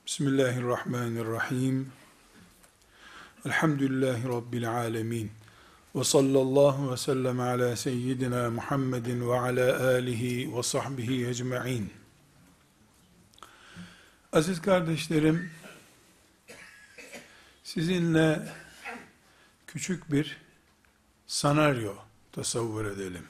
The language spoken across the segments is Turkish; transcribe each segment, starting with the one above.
Bismillahirrahmanirrahim. Elhamdülillahi Rabbil alemin. Ve sallallahu ve sellem ala seyyidina Muhammedin ve ala alihi ve sahbihi ecma'in. Aziz kardeşlerim, sizinle küçük bir senaryo tasavvur edelim.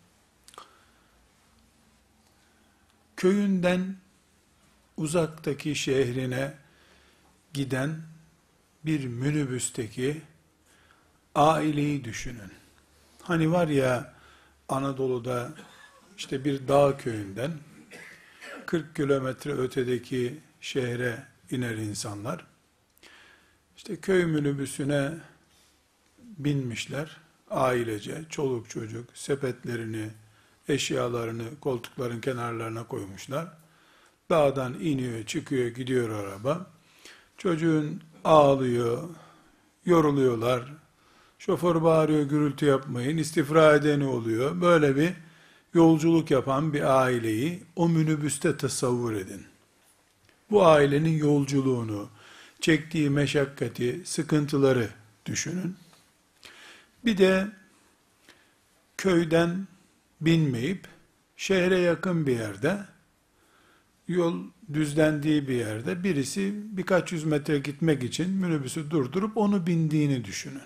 Köyünden uzaktaki şehrine giden bir minibüsteki aileyi düşünün. Hani var ya, Anadolu'da işte bir dağ köyünden 40 kilometre ötedeki şehre iner insanlar. İşte köy minibüsüne binmişler ailece, çoluk çocuk sepetlerini, eşyalarını koltukların kenarlarına koymuşlar. Dağdan iniyor, çıkıyor, gidiyor araba. Çocuğun ağlıyor, yoruluyorlar. Şoför bağırıyor, gürültü yapmayın, istifra edeni oluyor. Böyle bir yolculuk yapan bir aileyi o minibüste tasavvur edin. Bu ailenin yolculuğunu, çektiği meşakkati, sıkıntıları düşünün. Bir de köyden binmeyip şehre yakın bir yerde, yol düzlendiği bir yerde birisi birkaç yüz metre gitmek için minibüsü durdurup onu bindiğini düşünün.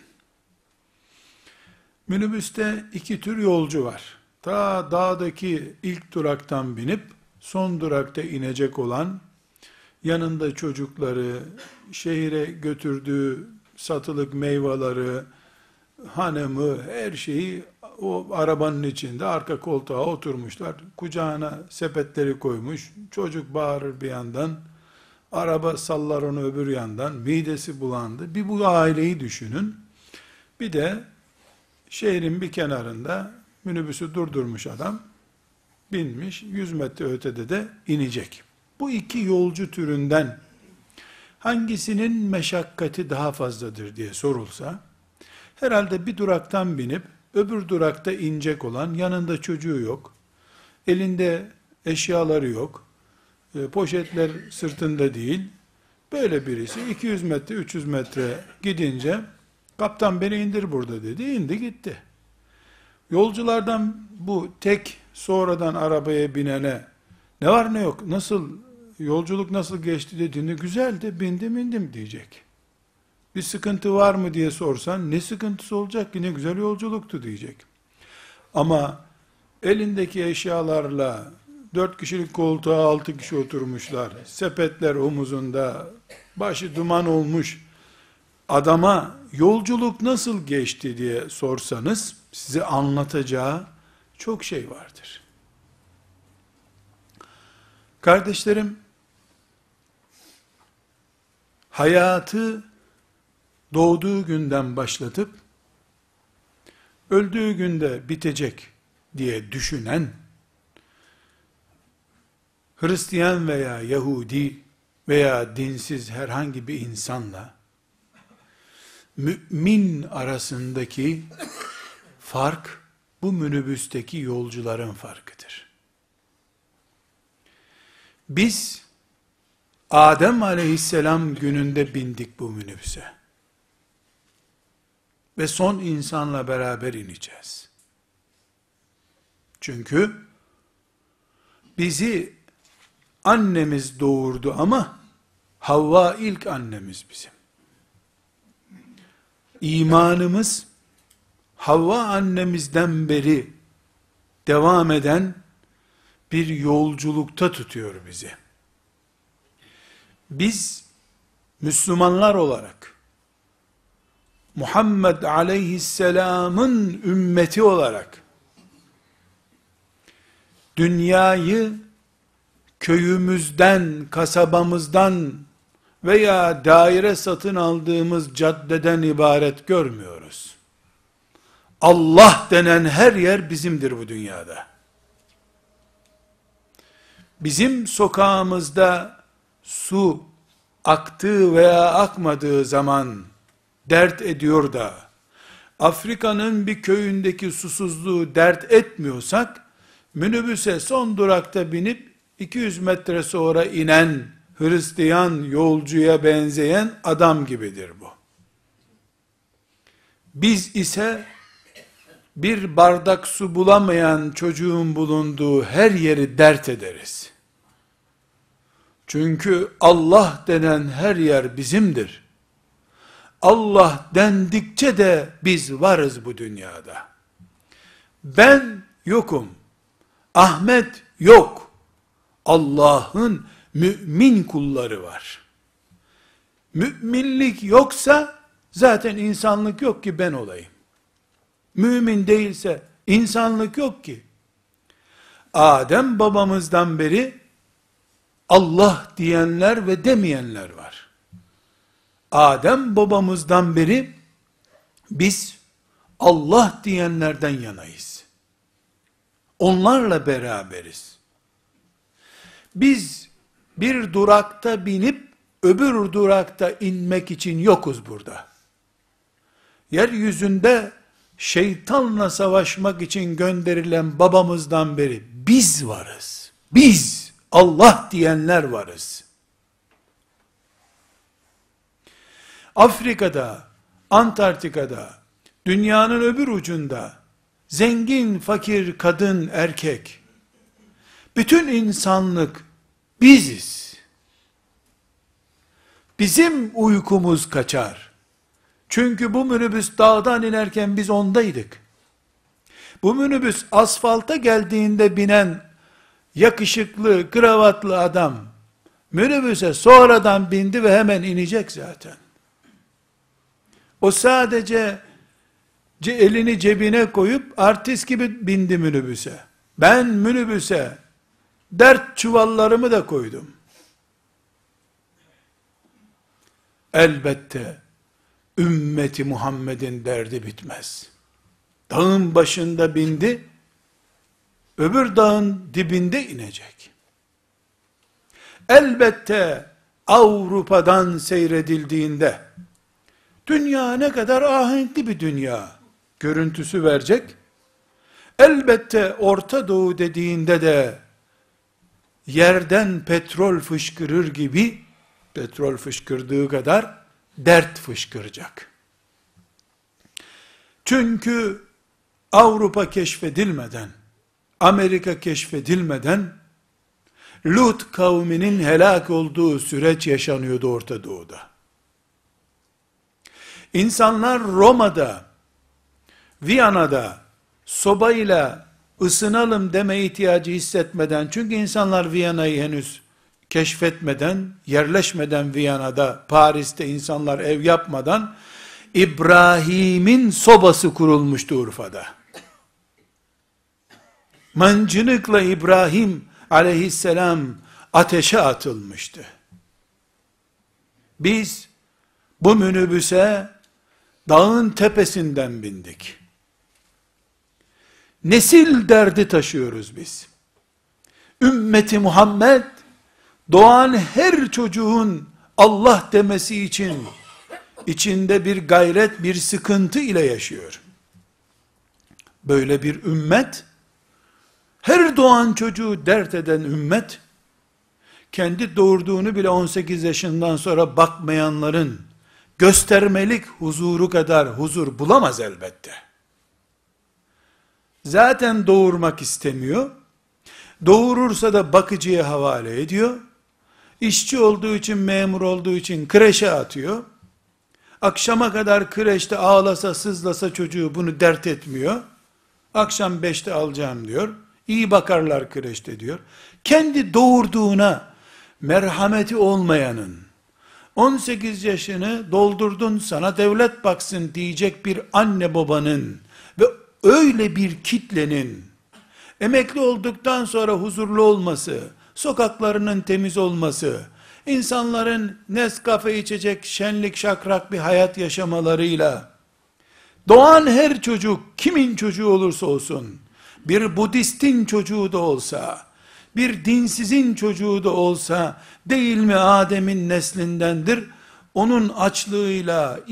Minibüste iki tür yolcu var. Ta dağdaki ilk duraktan binip son durakta inecek olan, yanında çocukları, şehire götürdüğü satılık meyveleri, hanımı, her şeyi o arabanın içinde arka koltuğa oturmuşlar. Kucağına sepetleri koymuş. Çocuk bağırır bir yandan. Araba sallar onu öbür yandan. Midesi bulandı. Bir bu aileyi düşünün. Bir de şehrin bir kenarında minibüsü durdurmuş adam. Binmiş. 100 metre ötede de inecek. Bu iki yolcu türünden hangisinin meşakkati daha fazladır diye sorulsa, herhalde bir duraktan binip öbür durakta inecek olan, yanında çocuğu yok, elinde eşyaları yok, poşetler sırtında değil, böyle birisi 200 metre 300 metre gidince kaptan beni indir burada dedi, indi gitti. Yolculardan bu tek sonradan arabaya binene ne var ne yok, nasıl yolculuk nasıl geçti dediğinde güzeldi, bindim indim diyecek. Bir sıkıntı var mı diye sorsan, ne sıkıntısı olacak ki, ne güzel yolculuktu diyecek. Ama elindeki eşyalarla 4 kişilik koltuğa 6 kişi oturmuşlar, sepetler omuzunda, başı duman olmuş adama yolculuk nasıl geçti diye sorsanız, size anlatacağı çok şey vardır. Kardeşlerim, hayatı doğduğu günden başlatıp öldüğü günde bitecek diye düşünen Hristiyan veya Yahudi veya dinsiz herhangi bir insanla mümin arasındaki fark, bu minibüsteki yolcuların farkıdır. Biz Adem aleyhisselam gününde bindik bu minibüse ve son insanla beraber ineceğiz. Çünkü bizi annemiz doğurdu ama Havva ilk annemiz bizim. İmanımız Havva annemizden beri devam eden bir yolculukta tutuyor bizi. Biz Müslümanlar olarak, Muhammed aleyhisselamın ümmeti olarak, dünyayı köyümüzden, kasabamızdan veya daire satın aldığımız caddeden ibaret görmüyoruz. Allah denen her yer bizimdir bu dünyada. Bizim sokağımızda su aktığı veya akmadığı zaman dert ediyor da, Afrika'nın bir köyündeki susuzluğu dert etmiyorsak, minibüse son durakta binip 200 metre sonra inen Hristiyan yolcuya benzeyen adam gibidir bu. Biz ise bir bardak su bulamayan çocuğun bulunduğu her yeri dert ederiz. Çünkü Allah denen her yer bizimdir. Allah dendikçe de biz varız bu dünyada. Ben yokum. Ahmet yok. Allah'ın mümin kulları var. Müminlik yoksa zaten insanlık yok ki ben olayım. Mümin değilse insanlık yok ki. Adem babamızdan beri Allah diyenler ve demeyenler var. Adem babamızdan beri biz Allah diyenlerden yanayız. Onlarla beraberiz. Biz bir durakta binip öbür durakta inmek için yokuz burada. Yeryüzünde şeytanla savaşmak için gönderilen babamızdan beri biz varız. Biz Allah diyenler varız. Afrika'da, Antarktika'da, dünyanın öbür ucunda, zengin, fakir, kadın, erkek, bütün insanlık biziz. Bizim uykumuz kaçar. Çünkü bu minibüs dağdan inerken biz ondaydık. Bu minibüs asfalta geldiğinde binen yakışıklı, kravatlı adam, minibüse sonradan bindi ve hemen inecek zaten. O sadece elini cebine koyup artist gibi bindi minibüse. Ben minibüse dert çuvallarımı da koydum. Elbette ümmeti Muhammed'in derdi bitmez. Dağın başında bindi, öbür dağın dibinde inecek. Elbette Avrupa'dan seyredildiğinde, dünya ne kadar ahenkli bir dünya görüntüsü verecek. Elbette Orta Doğu dediğinde de, yerden petrol fışkırır gibi, petrol fışkırdığı kadar, dert fışkıracak. Çünkü Avrupa keşfedilmeden, Amerika keşfedilmeden, Lut kavminin helak olduğu süreç yaşanıyordu Orta Doğu'da. İnsanlar Roma'da, Viyana'da, sobayla ısınalım deme ihtiyacı hissetmeden, çünkü insanlar Viyana'yı henüz keşfetmeden, yerleşmeden Viyana'da, Paris'te insanlar ev yapmadan, İbrahim'in sobası kurulmuştu Urfa'da. Mancınıkla İbrahim aleyhisselam ateşe atılmıştı. Biz bu minibüse dağın tepesinden bindik. Nesil derdi taşıyoruz biz. Ümmeti Muhammed, doğan her çocuğun Allah demesi için içinde bir gayret, bir sıkıntı ile yaşıyor. Böyle bir ümmet, her doğan çocuğu dert eden ümmet, kendi doğurduğunu bile 18 yaşından sonra bakmayanların göstermelik huzuru kadar huzur bulamaz elbette. Zaten doğurmak istemiyor. Doğurursa da bakıcıya havale ediyor. İşçi olduğu için, memur olduğu için kreşe atıyor. Akşama kadar kreşte ağlasa, sızlasa çocuğu bunu dert etmiyor. Akşam 5'te alacağım diyor. İyi bakarlar kreşte diyor. Kendi doğurduğuna merhameti olmayanın, 18 yaşını doldurdun sana devlet baksın diyecek bir anne babanın ve öyle bir kitlenin emekli olduktan sonra huzurlu olması, sokaklarının temiz olması, insanların Nescafe içecek şenlik şakrak bir hayat yaşamalarıyla, doğan her çocuk, kimin çocuğu olursa olsun, bir Budistin çocuğu da olsa, bir dinsizin çocuğu da olsa, değil mi Adem'in neslindendir, onun açlığıyla,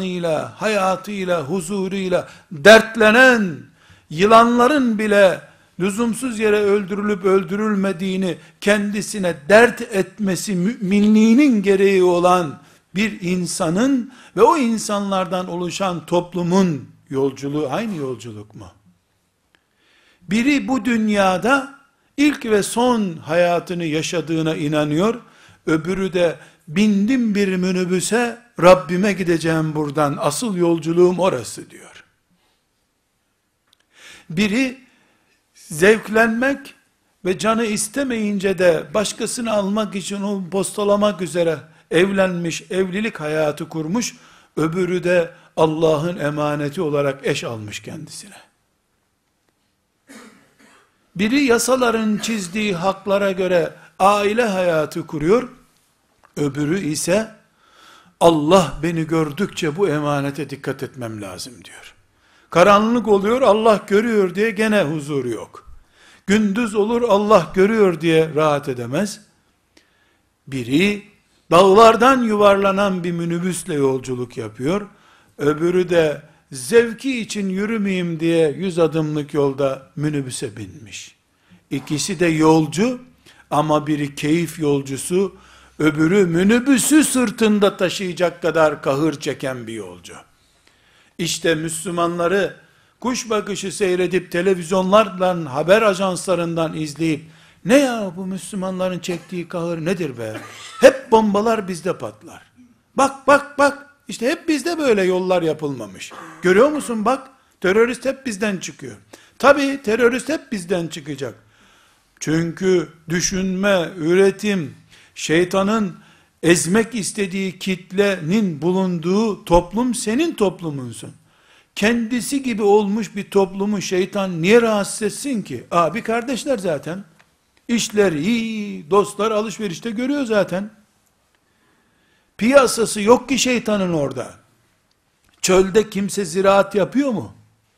imanıyla, hayatıyla, huzuruyla dertlenen, yılanların bile lüzumsuz yere öldürülüp öldürülmediğini kendisine dert etmesi müminliğinin gereği olan bir insanın ve o insanlardan oluşan toplumun yolculuğu aynı yolculuk mu? Biri bu dünyada ilk ve son hayatını yaşadığına inanıyor, öbürü de bindim bir minibüse, Rabbime gideceğim buradan, asıl yolculuğum orası diyor. Biri zevklenmek ve canı istemeyince de başkasını almak için onu postalamak üzere evlenmiş, evlilik hayatı kurmuş, öbürü de Allah'ın emaneti olarak eş almış kendisine. Biri yasaların çizdiği haklara göre aile hayatı kuruyor, öbürü ise Allah beni gördükçe bu emanete dikkat etmem lazım diyor. Karanlık oluyor, Allah görüyor diye gene huzuru yok. Gündüz olur, Allah görüyor diye rahat edemez. Biri dağlardan yuvarlanan bir minibüsle yolculuk yapıyor, öbürü de zevki için yürümeyeyim diye 100 adımlık yolda minibüse binmiş. İkisi de yolcu ama biri keyif yolcusu, öbürü minibüsü sırtında taşıyacak kadar kahır çeken bir yolcu. İşte Müslümanları kuş bakışı seyredip televizyonlardan, haber ajanslarından izleyip ne ya bu Müslümanların çektiği kahır nedir be? Hep bombalar bizde patlar. Bak bak bak, işte hep bizde böyle yollar yapılmamış. Görüyor musun bak, terörist hep bizden çıkıyor. Tabii terörist hep bizden çıkacak. Çünkü düşünme, üretim, şeytanın ezmek istediği kitlenin bulunduğu toplum senin toplumunsun. Kendisi gibi olmuş bir toplumu şeytan niye rahatsız etsin ki? Abi kardeşler zaten. İşler iyi, dostlar alışverişte görüyor zaten. Piyasası yok ki şeytanın orada. Çölde kimse ziraat yapıyor mu?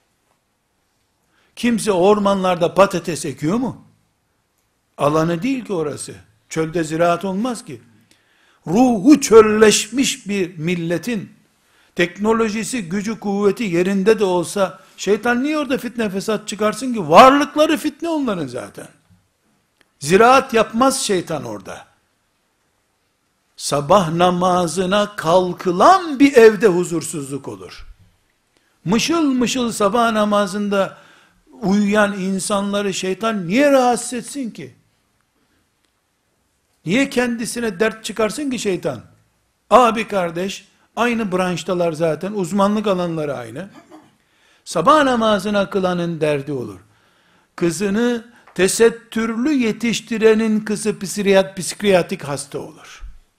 Kimse ormanlarda patates ekiyor mu? Alanı değil ki orası. Çölde ziraat olmaz ki. Ruhu çölleşmiş bir milletin teknolojisi, gücü, kuvveti yerinde de olsa şeytan niye orada fitne fesat çıkarsın ki? Varlıkları fitne onların zaten. Ziraat yapmaz şeytan orada. Sabah namazına kalkılan bir evde huzursuzluk olur. Mışıl mışıl sabah namazında uyuyan insanları şeytan niye rahatsız etsin ki? Niye kendisine dert çıkarsın ki şeytan? Abi kardeş, aynı branştalar zaten, uzmanlık alanları aynı. Sabah namazına kılanın derdi olur. Kızını tesettürlü yetiştirenin kızı psikiyatrik hasta olur.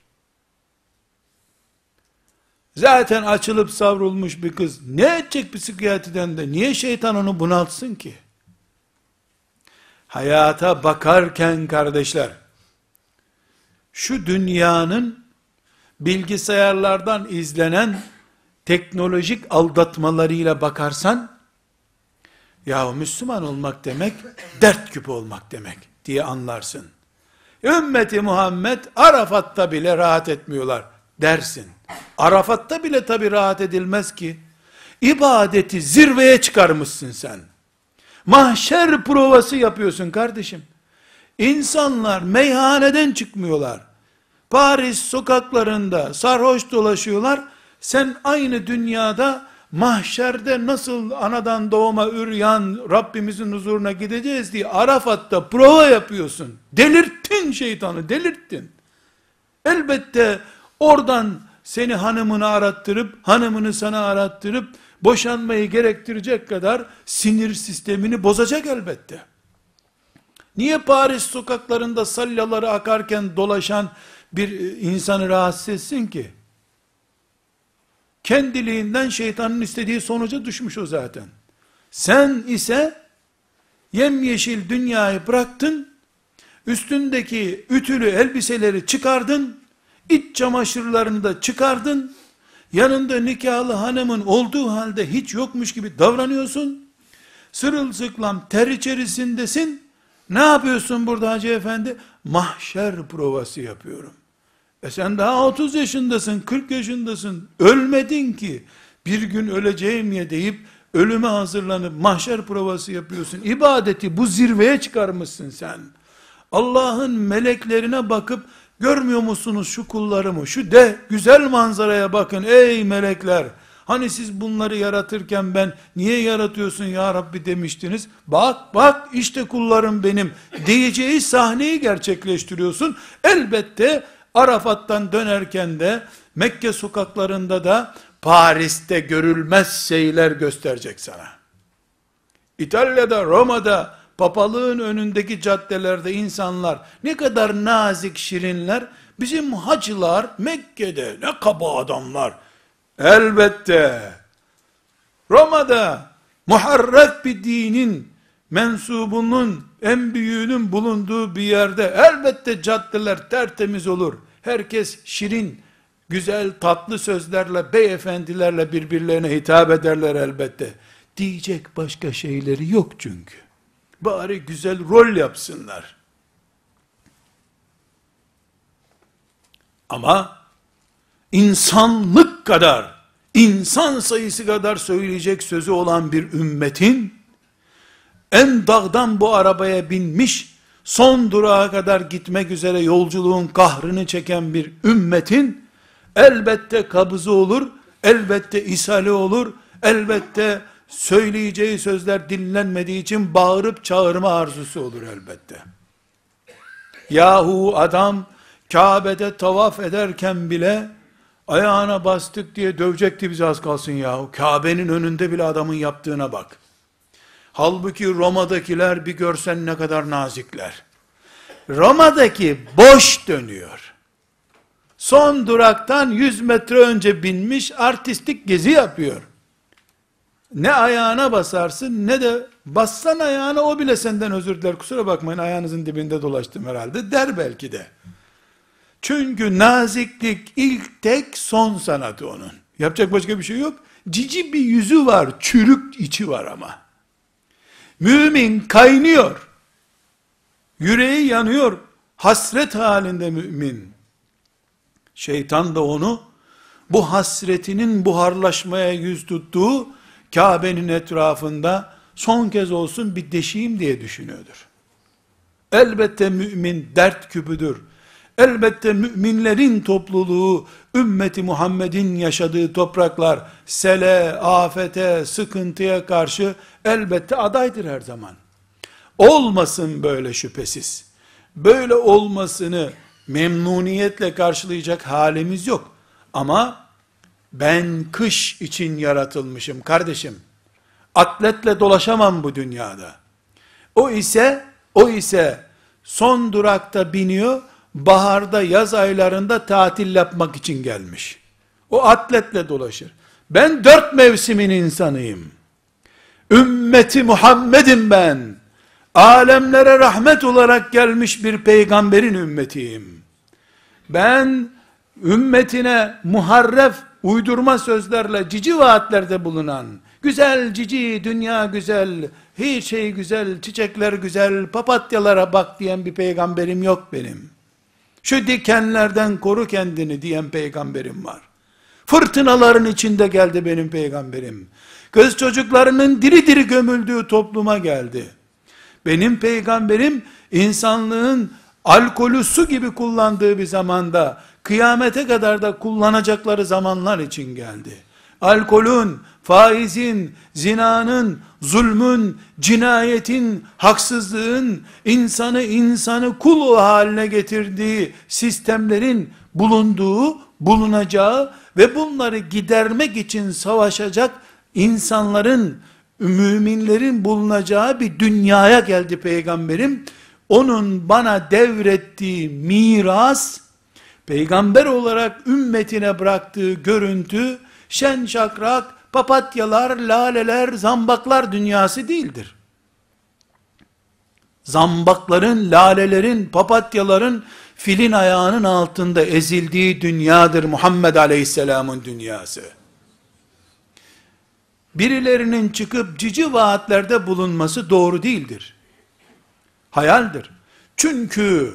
Zaten açılıp savrulmuş bir kız, ne edecek psikiyatriden de, niye şeytan onu bunaltsın ki? Hayata bakarken kardeşler, şu dünyanın bilgisayarlardan izlenen teknolojik aldatmalarıyla bakarsan, ya Müslüman olmak demek, dert küpü olmak demek diye anlarsın. Ümmeti Muhammed Arafat'ta bile rahat etmiyorlar dersin. Arafat'ta bile tabi rahat edilmez ki. İbadeti zirveye çıkarmışsın sen. Mahşer provası yapıyorsun kardeşim. İnsanlar meyhaneden çıkmıyorlar. Paris sokaklarında sarhoş dolaşıyorlar. Sen aynı dünyada mahşerde nasıl anadan doğma üryan Rabbimizin huzuruna gideceğiz diye Arafat'ta prova yapıyorsun. Delirttin şeytanı, delirttin. Elbette oradan seni hanımını arattırıp, hanımını sana arattırıp, boşanmayı gerektirecek kadar sinir sistemini bozacak elbette. Niye Paris sokaklarında salyaları akarken dolaşan bir insanı rahatsız etsin ki? Kendiliğinden şeytanın istediği sonuca düşmüş o zaten. Sen ise yemyeşil dünyayı bıraktın, üstündeki ütülü elbiseleri çıkardın, iç çamaşırlarını da çıkardın, yanında nikahlı hanımın olduğu halde hiç yokmuş gibi davranıyorsun, sırılsıklam ter içerisindesin. Ne yapıyorsun burada hacı efendi? Mahşer provası yapıyorum. Sen daha 30 yaşındasın, 40 yaşındasın, ölmedin ki, bir gün öleceğim ya deyip, ölüme hazırlanıp mahşer provası yapıyorsun. İbadeti bu zirveye çıkarmışsın sen. Allah'ın meleklerine bakıp, görmüyor musunuz şu kullarımı? Şu de güzel manzaraya bakın ey melekler. Hani siz bunları yaratırken ben niye yaratıyorsun ya Rabbi demiştiniz. Bak bak işte kullarım benim diyeceği sahneyi gerçekleştiriyorsun. Elbette Arafat'tan dönerken de Mekke sokaklarında da Paris'te görülmez şeyler gösterecek sana. İtalya'da, Roma'da, papalığın önündeki caddelerde insanlar ne kadar nazik, şirinler. Bizim hacılar Mekke'de ne kaba adamlar. Elbette Roma'da muharref bir dinin mensubunun, en büyüğünün bulunduğu bir yerde elbette caddeler tertemiz olur. Herkes şirin, güzel, tatlı sözlerle, beyefendilerle birbirlerine hitap ederler elbette. Diyecek başka şeyleri yok çünkü. Bari güzel rol yapsınlar. Ama insanlık kadar, insan sayısı kadar söyleyecek sözü olan bir ümmetin, en dağdan bu arabaya binmiş, son durağa kadar gitmek üzere yolculuğun kahrını çeken bir ümmetin, elbette kabızı olur, elbette ishali olur, elbette söyleyeceği sözler dinlenmediği için bağırıp çağırma arzusu olur elbette. Yahu adam, Kabe'de tavaf ederken bile, ayağına bastık diye dövecekti bizi az kalsın yahu. Kabe'nin önünde bile adamın yaptığına bak. Halbuki Roma'dakiler bir görsen ne kadar nazikler. Roma'daki boş dönüyor. Son duraktan 100 metre önce binmiş artistik gezi yapıyor. Ne ayağına basarsın ne de bassan ayağına o bile senden özür diler. Kusura bakmayın ayağınızın dibinde dolaştım herhalde der belki de. Çünkü naziklik ilk tek son sanatı onun. Yapacak başka bir şey yok. Cici bir yüzü var, çürük içi var ama. Mümin kaynıyor. Yüreği yanıyor. Hasret halinde mümin. Şeytan da onu bu hasretinin buharlaşmaya yüz tuttuğu Kabe'nin etrafında son kez olsun bir deşeyim diye düşünüyordur. Elbette mümin dert küpüdür. Elbette müminlerin topluluğu, ümmeti Muhammed'in yaşadığı topraklar, sele, afete, sıkıntıya karşı elbette adaydır her zaman. Olmasın böyle şüphesiz. Böyle olmasını memnuniyetle karşılayacak halimiz yok. Ama ben kış için yaratılmışım kardeşim. Atletle dolaşamam bu dünyada. O ise son durakta biniyor, baharda, yaz aylarında tatil yapmak için gelmiş. O atletle dolaşır. Ben 4 mevsimin insanıyım. Ümmeti Muhammed'im ben. Alemlere rahmet olarak gelmiş bir peygamberin ümmetiyim. Ben ümmetine muharref, uydurma sözlerle cici vaatlerde bulunan, güzel cici, dünya güzel, her şey güzel, çiçekler güzel, papatyalara bak diyen bir peygamberim yok benim. Şu dikenlerden koru kendini diyen peygamberim var. Fırtınaların içinde geldi benim peygamberim. Kız çocuklarının diri diri gömüldüğü topluma geldi. Benim peygamberim insanlığın alkolü su gibi kullandığı bir zamanda, kıyamete kadar da kullanacakları zamanlar için geldi. Alkolün, faizin, zinanın, zulmün, cinayetin, haksızlığın, insanı kul haline getirdiği sistemlerin bulunduğu, bulunacağı ve bunları gidermek için savaşacak insanların, müminlerin bulunacağı bir dünyaya geldi peygamberim. Onun bana devrettiği miras, peygamber olarak ümmetine bıraktığı görüntü, şen şakrak, papatyalar, laleler, zambaklar dünyası değildir. Zambakların, lalelerin, papatyaların filin ayağının altında ezildiği dünyadır Muhammed Aleyhisselam'ın dünyası. Birilerinin çıkıp cici vaatlerde bulunması doğru değildir. Hayaldir. Çünkü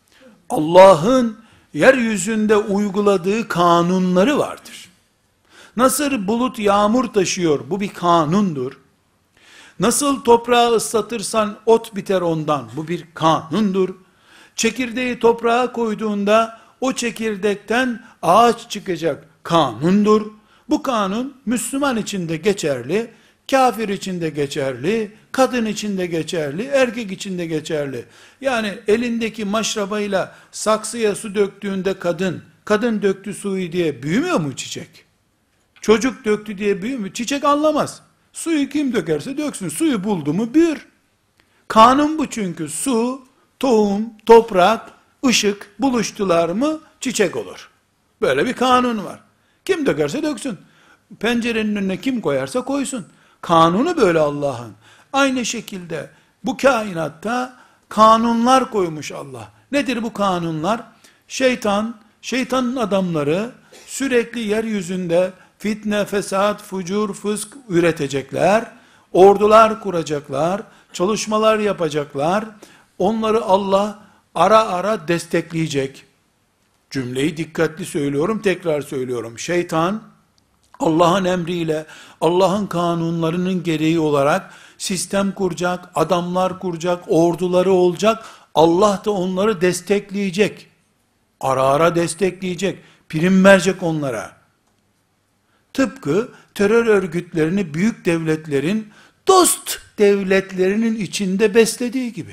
Allah'ın yeryüzünde uyguladığı kanunları vardır. Nasıl bulut yağmur taşıyor, bu bir kanundur. Nasıl toprağı ıslatırsan ot biter ondan, bu bir kanundur. Çekirdeği toprağa koyduğunda o çekirdekten ağaç çıkacak, kanundur. Bu kanun Müslüman için de geçerli, kafir için de geçerli, kadın için de geçerli, erkek için de geçerli. Yani elindeki maşrabayla saksıya su döktüğünde kadın döktü suyu diye büyümüyor mu çiçek? Çocuk döktü diye büyümüyor. Çiçek anlamaz. Suyu kim dökerse döksün. Suyu buldu mu büyür. Kanun bu çünkü. Su, tohum, toprak, ışık buluştular mı çiçek olur. Böyle bir kanun var. Kim dökerse döksün. Pencerenin önüne kim koyarsa koysun. Kanunu böyle Allah'ın. Aynı şekilde bu kainatta kanunlar koymuş Allah. Nedir bu kanunlar? Şeytanın adamları sürekli yeryüzünde fitne, fesat, fucur, fısk üretecekler. Ordular kuracaklar. Çalışmalar yapacaklar. Onları Allah ara ara destekleyecek. Cümleyi dikkatli söylüyorum, tekrar söylüyorum. Şeytan, Allah'ın emriyle, Allah'ın kanunlarının gereği olarak sistem kuracak, adamlar kuracak, orduları olacak. Allah da onları destekleyecek. Ara ara destekleyecek. Prim verecek onlara. Tıpkı terör örgütlerini büyük devletlerin, dost devletlerinin içinde beslediği gibi.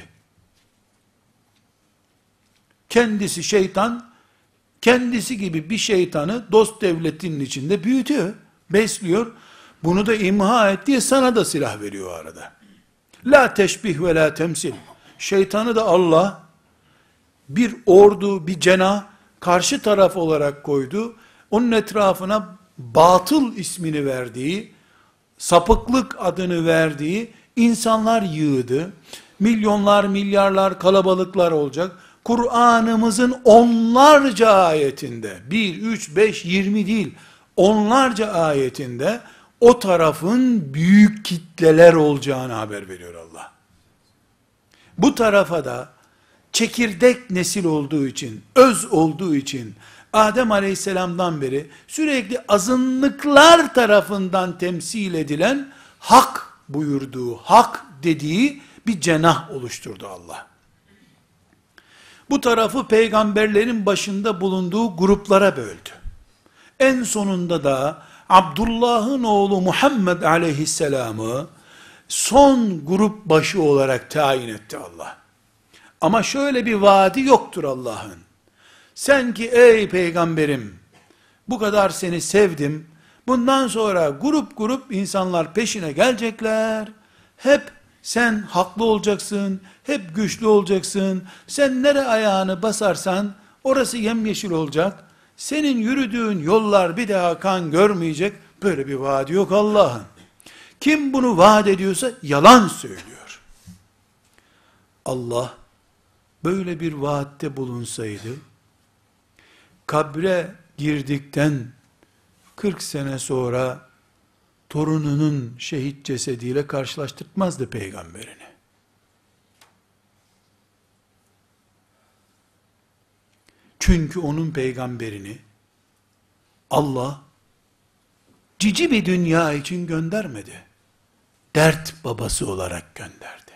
Kendisi şeytan, kendisi gibi bir şeytanı dost devletinin içinde büyütüyor, besliyor. Bunu da imha et diye sana da silah veriyor arada. La teşbih ve la temsil. Şeytanı da Allah bir ordu, bir cenah karşı taraf olarak koydu. Onun etrafına batıl ismini verdiği, sapıklık adını verdiği insanlar yığdı. Milyonlar, milyarlar, kalabalıklar olacak. Kur'an'ımızın onlarca ayetinde, 1, 3, 5, 20 değil, onlarca ayetinde o tarafın büyük kitleler olacağını haber veriyor Allah. Bu tarafa da çekirdek nesil olduğu için, öz olduğu için, Adem Aleyhisselam'dan beri sürekli azınlıklar tarafından temsil edilen hak buyurduğu, hak dediği bir cenah oluşturdu Allah. Bu tarafı peygamberlerin başında bulunduğu gruplara böldü. En sonunda da Abdullah'ın oğlu Muhammed Aleyhisselam'ı son grup başı olarak tayin etti Allah. Ama şöyle bir vaadi yoktur Allah'ın. Sen ki ey peygamberim, bu kadar seni sevdim, bundan sonra grup grup insanlar peşine gelecekler, hep sen haklı olacaksın, hep güçlü olacaksın, sen nere ayağını basarsan, orası yemyeşil olacak, senin yürüdüğün yollar bir daha kan görmeyecek, böyle bir vaadi yok Allah'ın. Kim bunu vaat ediyorsa yalan söylüyor. Allah, böyle bir vaatte bulunsaydı, kabre girdikten 40 sene sonra torununun şehit cesediyle karşılaştırmazdı peygamberini. Çünkü onun peygamberini Allah cici bir dünya için göndermedi. Dert babası olarak gönderdi.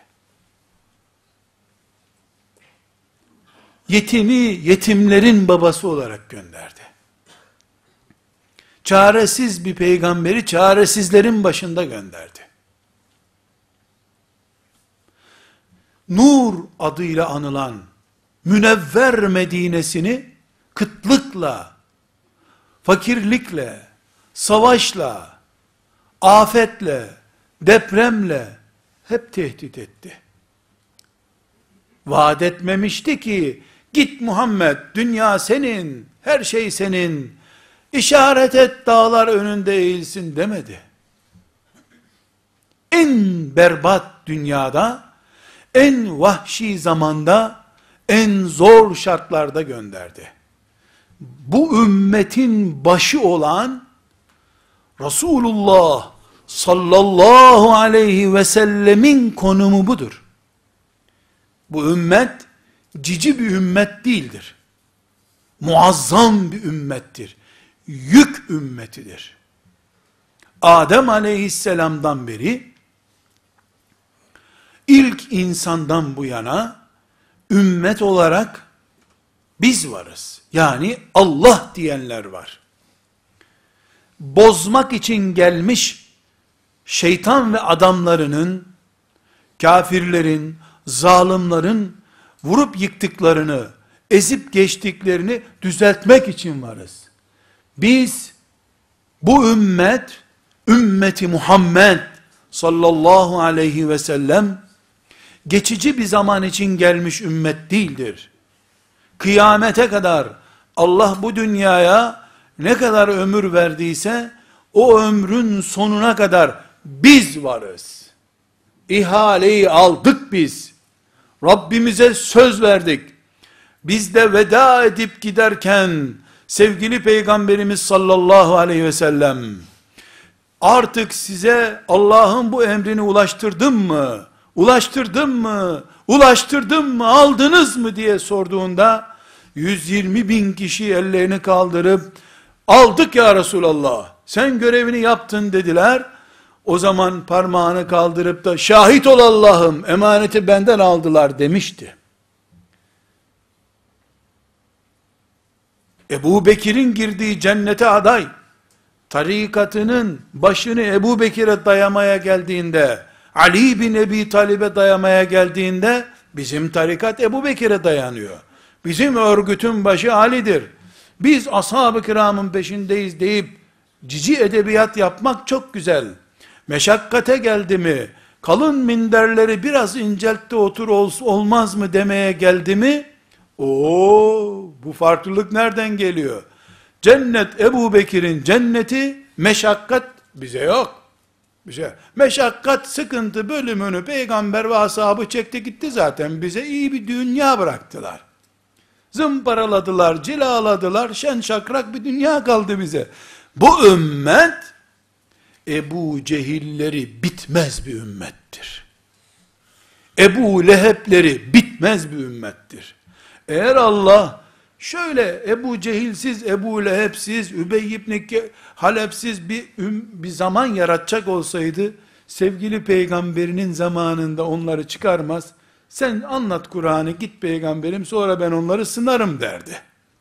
Yetimi yetimlerin babası olarak gönderdi. Çaresiz bir peygamberi çaresizlerin başında gönderdi. Nur adıyla anılan münevver Medine'sini kıtlıkla, fakirlikle, savaşla, afetle, depremle hep tehdit etti. Vaat etmemişti ki, git Muhammed, dünya senin, her şey senin, işaret et dağlar önünde eğilsin demedi. En berbat dünyada, en vahşi zamanda, en zor şartlarda gönderdi. Bu ümmetin başı olan Resulullah sallallahu aleyhi ve sellemin konumu budur. Bu ümmet cici bir ümmet değildir. Muazzam bir ümmettir. Yük ümmetidir. Adem aleyhisselamdan beri, ilk insandan bu yana, ümmet olarak biz varız. Yani Allah diyenler var. Bozmak için gelmiş şeytan ve adamlarının, kafirlerin, zalimlerin vurup yıktıklarını, ezip geçtiklerini düzeltmek için varız. Biz, bu ümmet, ümmeti Muhammed sallallahu aleyhi ve sellem, geçici bir zaman için gelmiş ümmet değildir. Kıyamete kadar Allah bu dünyaya ne kadar ömür verdiyse, o ömrün sonuna kadar biz varız. İhaleyi aldık biz. Rabbimize söz verdik. Biz de veda edip giderken, sevgili Peygamberimiz sallallahu aleyhi ve sellem, artık size Allah'ın bu emrini ulaştırdım mı? Ulaştırdım mı? Ulaştırdım mı? Aldınız mı diye sorduğunda, 120 bin kişi ellerini kaldırıp, aldık ya Resulallah, sen görevini yaptın dediler. O zaman parmağını kaldırıp da, şahit ol Allah'ım, emaneti benden aldılar demişti. Ebu Bekir'in girdiği cennete aday, tarikatının başını Ebu Bekir'e dayamaya geldiğinde, Ali bin Ebi Talib'e dayamaya geldiğinde, bizim tarikat Ebu Bekir'e dayanıyor. Bizim örgütün başı Ali'dir. Biz ashab-ı kiramın peşindeyiz deyip, cici edebiyat yapmak çok güzel. Meşakkate geldi mi, kalın minderleri biraz inceltti otur olmaz mı demeye geldi mi, bu farklılık nereden geliyor? Cennet Ebu Bekir'in cenneti, meşakkat bize yok. Meşakkat, sıkıntı bölümünü peygamber ve ashabı çekti gitti zaten, bize iyi bir dünya bıraktılar. Zımparaladılar, cilaladılar, şen şakrak bir dünya kaldı bize. Bu ümmet, Ebu Cehilleri bitmez bir ümmettir. Ebu Leheb'leri bitmez bir ümmettir. Eğer Allah, şöyle Ebu Cehilsiz, Ebu Leheb'siz, Übey ibn Halef'siz bir zaman yaratacak olsaydı, sevgili peygamberinin zamanında onları çıkarmaz, sen anlat Kur'an'ı git peygamberim, sonra ben onları sınarım derdi.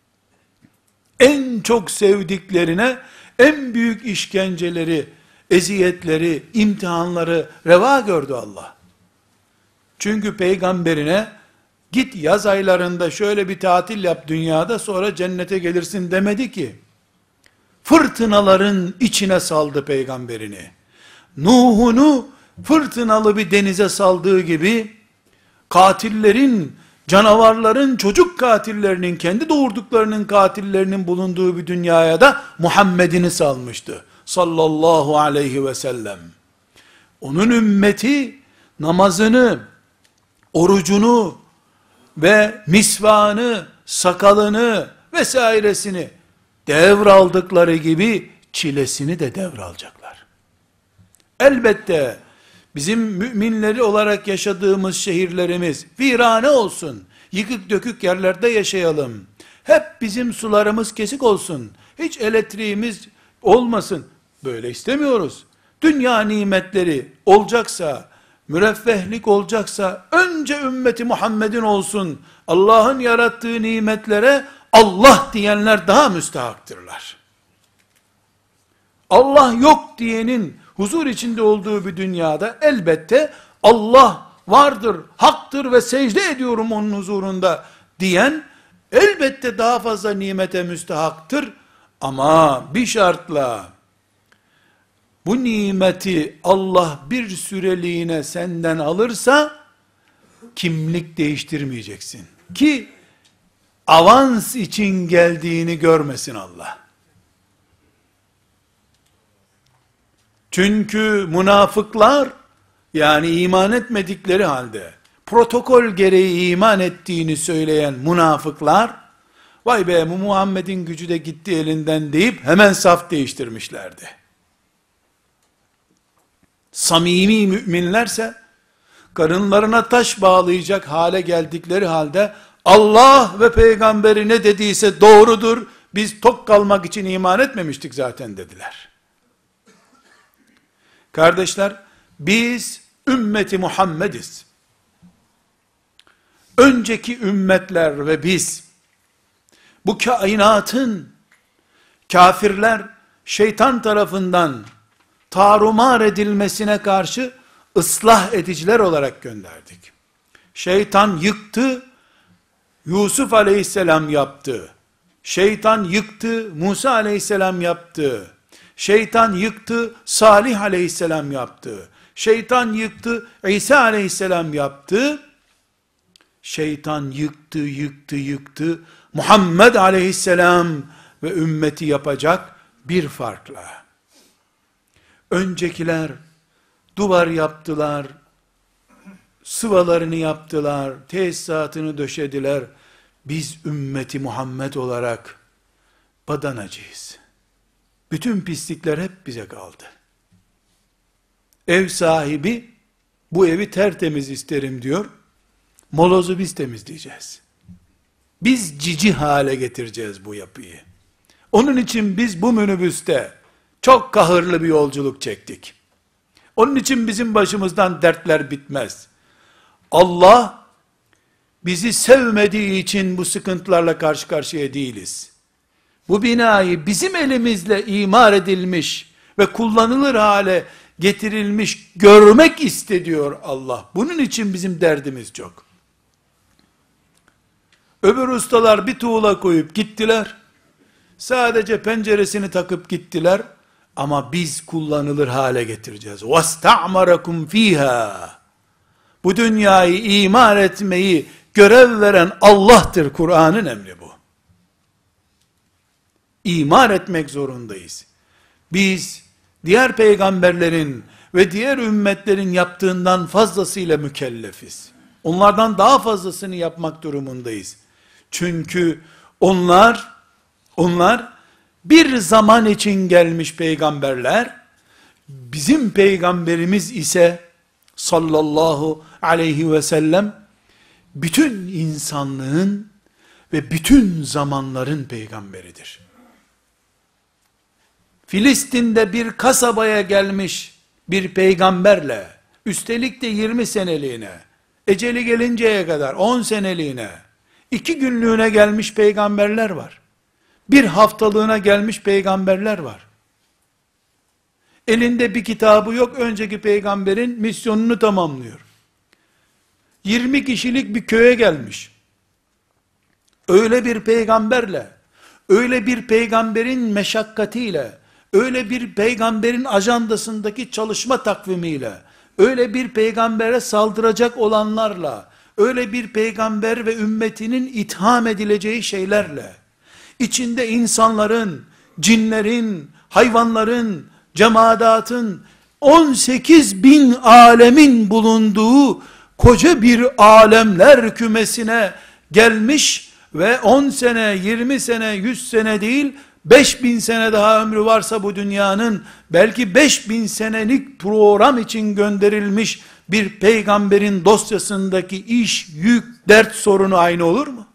En çok sevdiklerine, en büyük işkenceleri, eziyetleri, imtihanları reva gördü Allah. Çünkü peygamberine, git yaz aylarında şöyle bir tatil yap dünyada, sonra cennete gelirsin demedi ki. Fırtınaların içine saldı peygamberini. Nuh'unu fırtınalı bir denize saldığı gibi, katillerin, canavarların, çocuk katillerinin, kendi doğurduklarının katillerinin bulunduğu bir dünyaya da Muhammed'ini salmıştı. Sallallahu aleyhi ve sellem. Onun ümmeti, namazını, orucunu ve misvanı, sakalını vesairesini devraldıkları gibi, çilesini de devralacaklar. Elbette, bizim müminleri olarak yaşadığımız şehirlerimiz virane olsun, yıkık dökük yerlerde yaşayalım, hep bizim sularımız kesik olsun, hiç elektriğimiz olmasın, böyle istemiyoruz. Dünya nimetleri olacaksa, müreffehlik olacaksa, önce ümmeti Muhammed'in olsun. Allah'ın yarattığı nimetlere Allah diyenler daha müstahaktırlar. Allah yok diyenin huzur içinde olduğu bir dünyada, elbette Allah vardır, haktır ve secde ediyorum onun huzurunda diyen, elbette daha fazla nimete müstahaktır. Ama bir şartla, bu nimeti Allah bir süreliğine senden alırsa, kimlik değiştirmeyeceksin. Ki, avans için geldiğini görmesin Allah. Çünkü münafıklar, yani iman etmedikleri halde, protokol gereği iman ettiğini söyleyen münafıklar, vay be bu Muhammed'in gücü de gitti elinden deyip, hemen saf değiştirmişlerdi. Samimi müminlerse, karınlarına taş bağlayacak hale geldikleri halde, Allah ve peygamberi ne dediyse doğrudur, biz tok kalmak için iman etmemiştik zaten dediler. Kardeşler, biz ümmeti Muhammediz. Önceki ümmetler ve biz, bu kainatın kafirler, şeytan tarafından tarumar edilmesine karşı ıslah ediciler olarak gönderdik. Şeytan yıktı, Yusuf aleyhisselam yaptı. Şeytan yıktı, Musa aleyhisselam yaptı. Şeytan yıktı, Salih aleyhisselam yaptı. Şeytan yıktı, İsa aleyhisselam yaptı. Şeytan yıktı. Muhammed aleyhisselam ve ümmeti yapacak bir farkla. Öncekiler duvar yaptılar, sıvalarını yaptılar, tesisatını döşediler. Biz ümmeti Muhammed olarak badanacıyız. Bütün pislikler hep bize kaldı. Ev sahibi, bu evi tertemiz isterim diyor. Molozu biz temizleyeceğiz. Biz cici hale getireceğiz bu yapıyı. Onun için biz bu minibüste çok kahırlı bir yolculuk çektik. Onun için bizim başımızdan dertler bitmez. Allah bizi sevmediği için bu sıkıntılarla karşı karşıya değiliz. Bu binayı bizim elimizle imar edilmiş ve kullanılır hale getirilmiş görmek istediyor Allah. Bunun için bizim derdimiz çok. Öbür ustalar bir tuğla koyup gittiler. Sadece penceresini takıp gittiler. Ama biz kullanılır hale getireceğiz. وَاسْتَعْمَرَكُمْ ف۪يهَا Bu dünyayı imar etmeyi görev veren Allah'tır. Kur'an'ın emri bu. İmar etmek zorundayız. Biz diğer peygamberlerin ve diğer ümmetlerin yaptığından fazlasıyla mükellefiz. Onlardan daha fazlasını yapmak durumundayız. Çünkü onlar bir zaman için gelmiş peygamberler, bizim peygamberimiz ise sallallahu aleyhi ve sellem bütün insanlığın ve bütün zamanların peygamberidir. Filistin'de bir kasabaya gelmiş bir peygamberle, üstelik de 20 seneliğine, eceli gelinceye kadar 10 seneliğine, 2 günlüğüne gelmiş peygamberler var. Bir haftalığına gelmiş peygamberler var. Elinde bir kitabı yok, önceki peygamberin misyonunu tamamlıyor. 20 kişilik bir köye gelmiş. Öyle bir peygamberle, öyle bir peygamberin meşakkatiyle, öyle bir peygamberin ajandasındaki çalışma takvimiyle, öyle bir peygambere saldıracak olanlarla, öyle bir peygamber ve ümmetinin itham edileceği şeylerle, içinde insanların, cinlerin, hayvanların, cemaatın, 18 bin alemin bulunduğu koca bir alemler kümesine gelmiş ve 10 sene, 20 sene, 100 sene değil, 5000 sene daha ömrü varsa bu dünyanın, belki 5000 senelik program için gönderilmiş bir peygamberin dosyasındaki iş, yük, dert, sorunu aynı olur mu?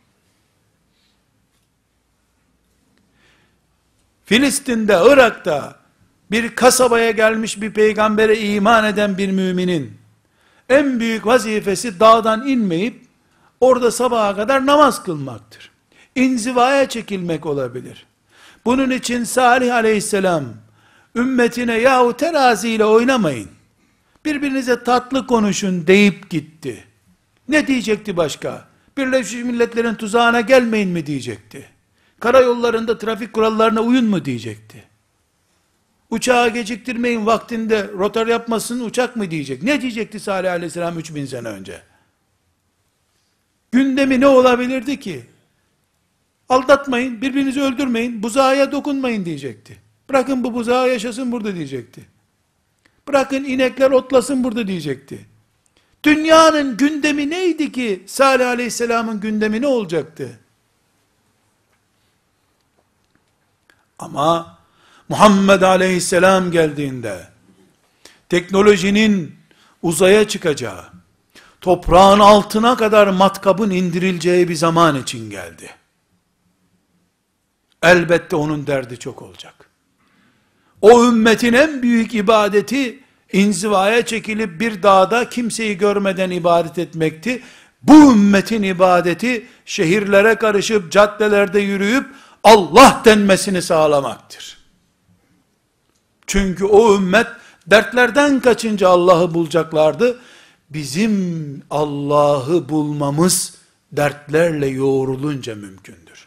Filistin'de, Irak'ta bir kasabaya gelmiş bir peygambere iman eden bir müminin en büyük vazifesi dağdan inmeyip orada sabaha kadar namaz kılmaktır. İnzivaya çekilmek olabilir. Bunun için Salih aleyhisselam ümmetine yahu teraziyle oynamayın, birbirinize tatlı konuşun deyip gitti. Ne diyecekti başka? Birleşmiş Milletler'in tuzağına gelmeyin mi diyecekti? Karayollarında trafik kurallarına uyun mu diyecekti? Uçağı geciktirmeyin, vaktinde rotar yapmasın uçak mı diyecek? Ne diyecekti Salih aleyhisselam 3000 sene önce? Gündemi ne olabilirdi ki? Aldatmayın, birbirinizi öldürmeyin, buzağa dokunmayın diyecekti. Bırakın bu buzağı yaşasın burada diyecekti. Bırakın inekler otlasın burada diyecekti. Dünyanın gündemi neydi ki? Salih aleyhisselamın gündemi ne olacaktı? Ama Muhammed aleyhisselam geldiğinde, teknolojinin uzaya çıkacağı, toprağın altına kadar matkabın indirileceği bir zaman için geldi. Elbette onun derdi çok olacak. O ümmetin en büyük ibadeti inzivaya çekilip bir dağda kimseyi görmeden ibadet etmekti. Bu ümmetin ibadeti şehirlere karışıp caddelerde yürüyüp Allah denmesini sağlamaktır. Çünkü o ümmet dertlerden kaçınca Allah'ı bulacaklardı. Bizim Allah'ı bulmamız dertlerle yoğrulunca mümkündür.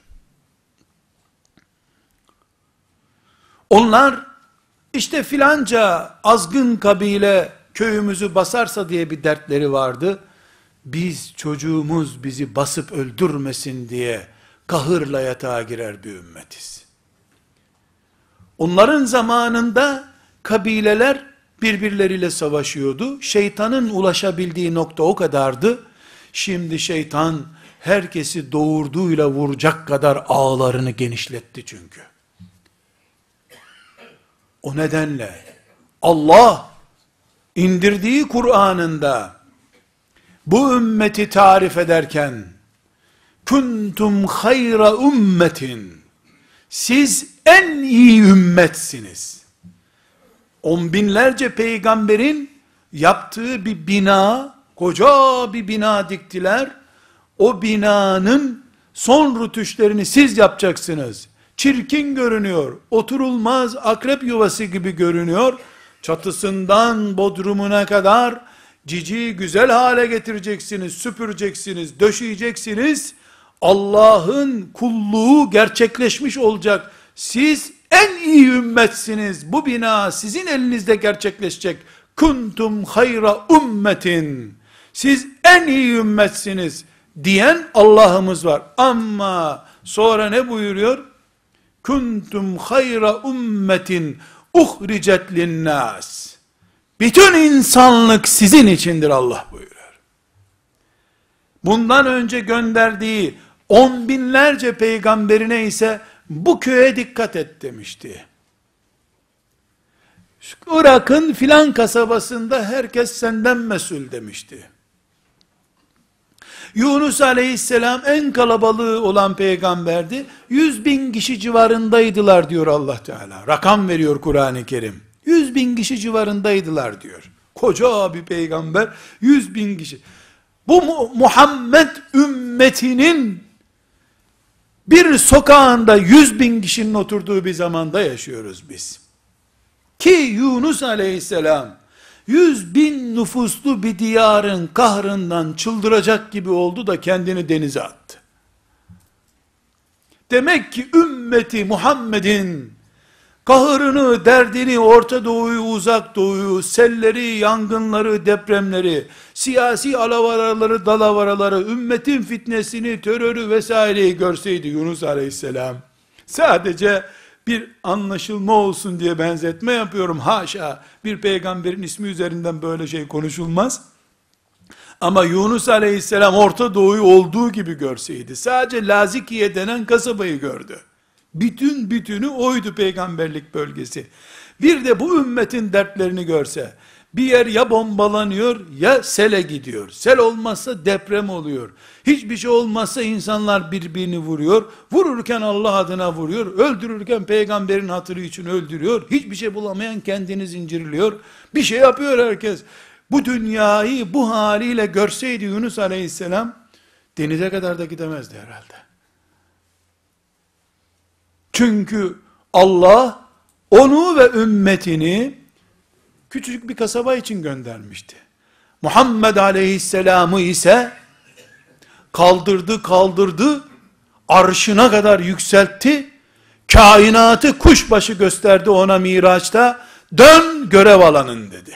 Onlar işte filanca azgın kabile köyümüzü basarsa diye bir dertleri vardı. Biz çocuğumuz bizi basıp öldürmesin diye kahırla yatağa girer bir ümmetiz. Onların zamanında kabileler birbirleriyle savaşıyordu. Şeytanın ulaşabildiği nokta o kadardı. Şimdi şeytan herkesi doğurduğuyla vuracak kadar ağlarını genişletti çünkü. O nedenle Allah indirdiği Kur'an'ında bu ümmeti tarif ederken kuntum hayra ümmetin, siz en iyi ümmetsiniz. On binlerce peygamberin yaptığı bir bina, koca bir bina diktiler. O binanın son rütuşlarını siz yapacaksınız. Çirkin görünüyor, oturulmaz akrep yuvası gibi görünüyor. Çatısından bodrumuna kadar cici güzel hale getireceksiniz, süpüreceksiniz, döşeyeceksiniz. Allah'ın kulluğu gerçekleşmiş olacak. Siz en iyi ümmetsiniz. Bu bina sizin elinizde gerçekleşecek. Kuntum hayra ümmetin. Siz en iyi ümmetsiniz diyen Allah'ımız var. Ama sonra ne buyuruyor? Kuntum hayra ümmetin uhricet linnas. Bütün insanlık sizin içindir Allah buyuruyor. Bundan önce gönderdiği on binlerce peygamberine ise bu köye dikkat et demişti. Irak'ın filan kasabasında herkes senden mesul demişti. Yunus aleyhisselam en kalabalığı olan peygamberdi. 100.000 kişi civarındaydılar diyor Allah Teala. Rakam veriyor Kur'an-ı Kerim. 100.000 kişi civarındaydılar diyor. Koca bir peygamber, 100.000 kişi. Bu Muhammed ümmetinin bir sokağında 100.000 kişinin oturduğu bir zamanda yaşıyoruz biz. Ki Yunus aleyhisselam 100.000 nüfuslu bir diyarın kahrından çıldıracak gibi oldu da kendini denize attı. Demek ki ümmeti Muhammed'in kahırını, derdini, Orta Doğu'yu, Uzak Doğu'yu, selleri, yangınları, depremleri, siyasi alavaraları, dalavaraları, ümmetin fitnesini, terörü vesaireyi görseydi Yunus aleyhisselam, sadece bir anlaşılma olsun diye benzetme yapıyorum. Haşa, bir peygamberin ismi üzerinden böyle şey konuşulmaz. Ama Yunus aleyhisselam Orta Doğu'yu olduğu gibi görseydi, sadece Lazikiye denen kasabayı gördü. Bütünü oydu peygamberlik bölgesi. Bir de bu ümmetin dertlerini görse, bir yer ya bombalanıyor ya sele gidiyor. Sel olmazsa deprem oluyor. Hiçbir şey olmazsa insanlar birbirini vuruyor. Vururken Allah adına vuruyor. Öldürürken peygamberin hatırı için öldürüyor. Hiçbir şey bulamayan kendini zincirliyor. Bir şey yapıyor herkes. Bu dünyayı bu haliyle görseydi Yunus aleyhisselam, denize kadar da gidemezdi herhalde. Çünkü Allah onu ve ümmetini küçücük bir kasaba için göndermişti. Muhammed aleyhisselamı ise kaldırdı, arşına kadar yükseltti, kainatı kuşbaşı gösterdi ona Miraç'ta, dön görev alanın dedi.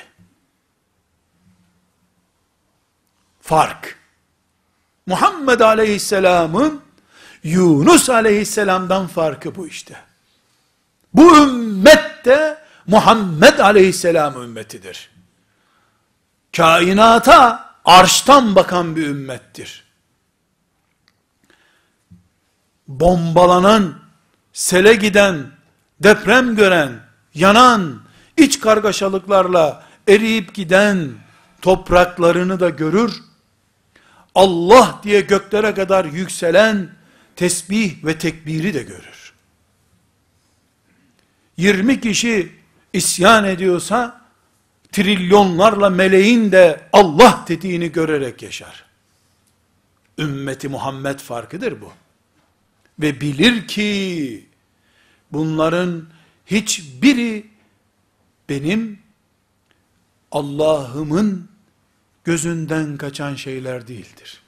Fark. Muhammed aleyhisselamın Yunus aleyhisselamdan farkı bu işte. Bu ümmet de Muhammed aleyhisselam ümmetidir. Kainata arştan bakan bir ümmettir. Bombalanan, sele giden, deprem gören, yanan, iç kargaşalıklarla eriyip giden topraklarını da görür. Allah diye göklere kadar yükselen tesbih ve tekbiri de görür. 20 kişi İsyan ediyorsa, trilyonlarla meleğin de Allah dediğini görerek yaşar. Ümmeti Muhammed farkıdır bu. Ve bilir ki, bunların hiçbiri benim Allah'ımın gözünden kaçan şeyler değildir.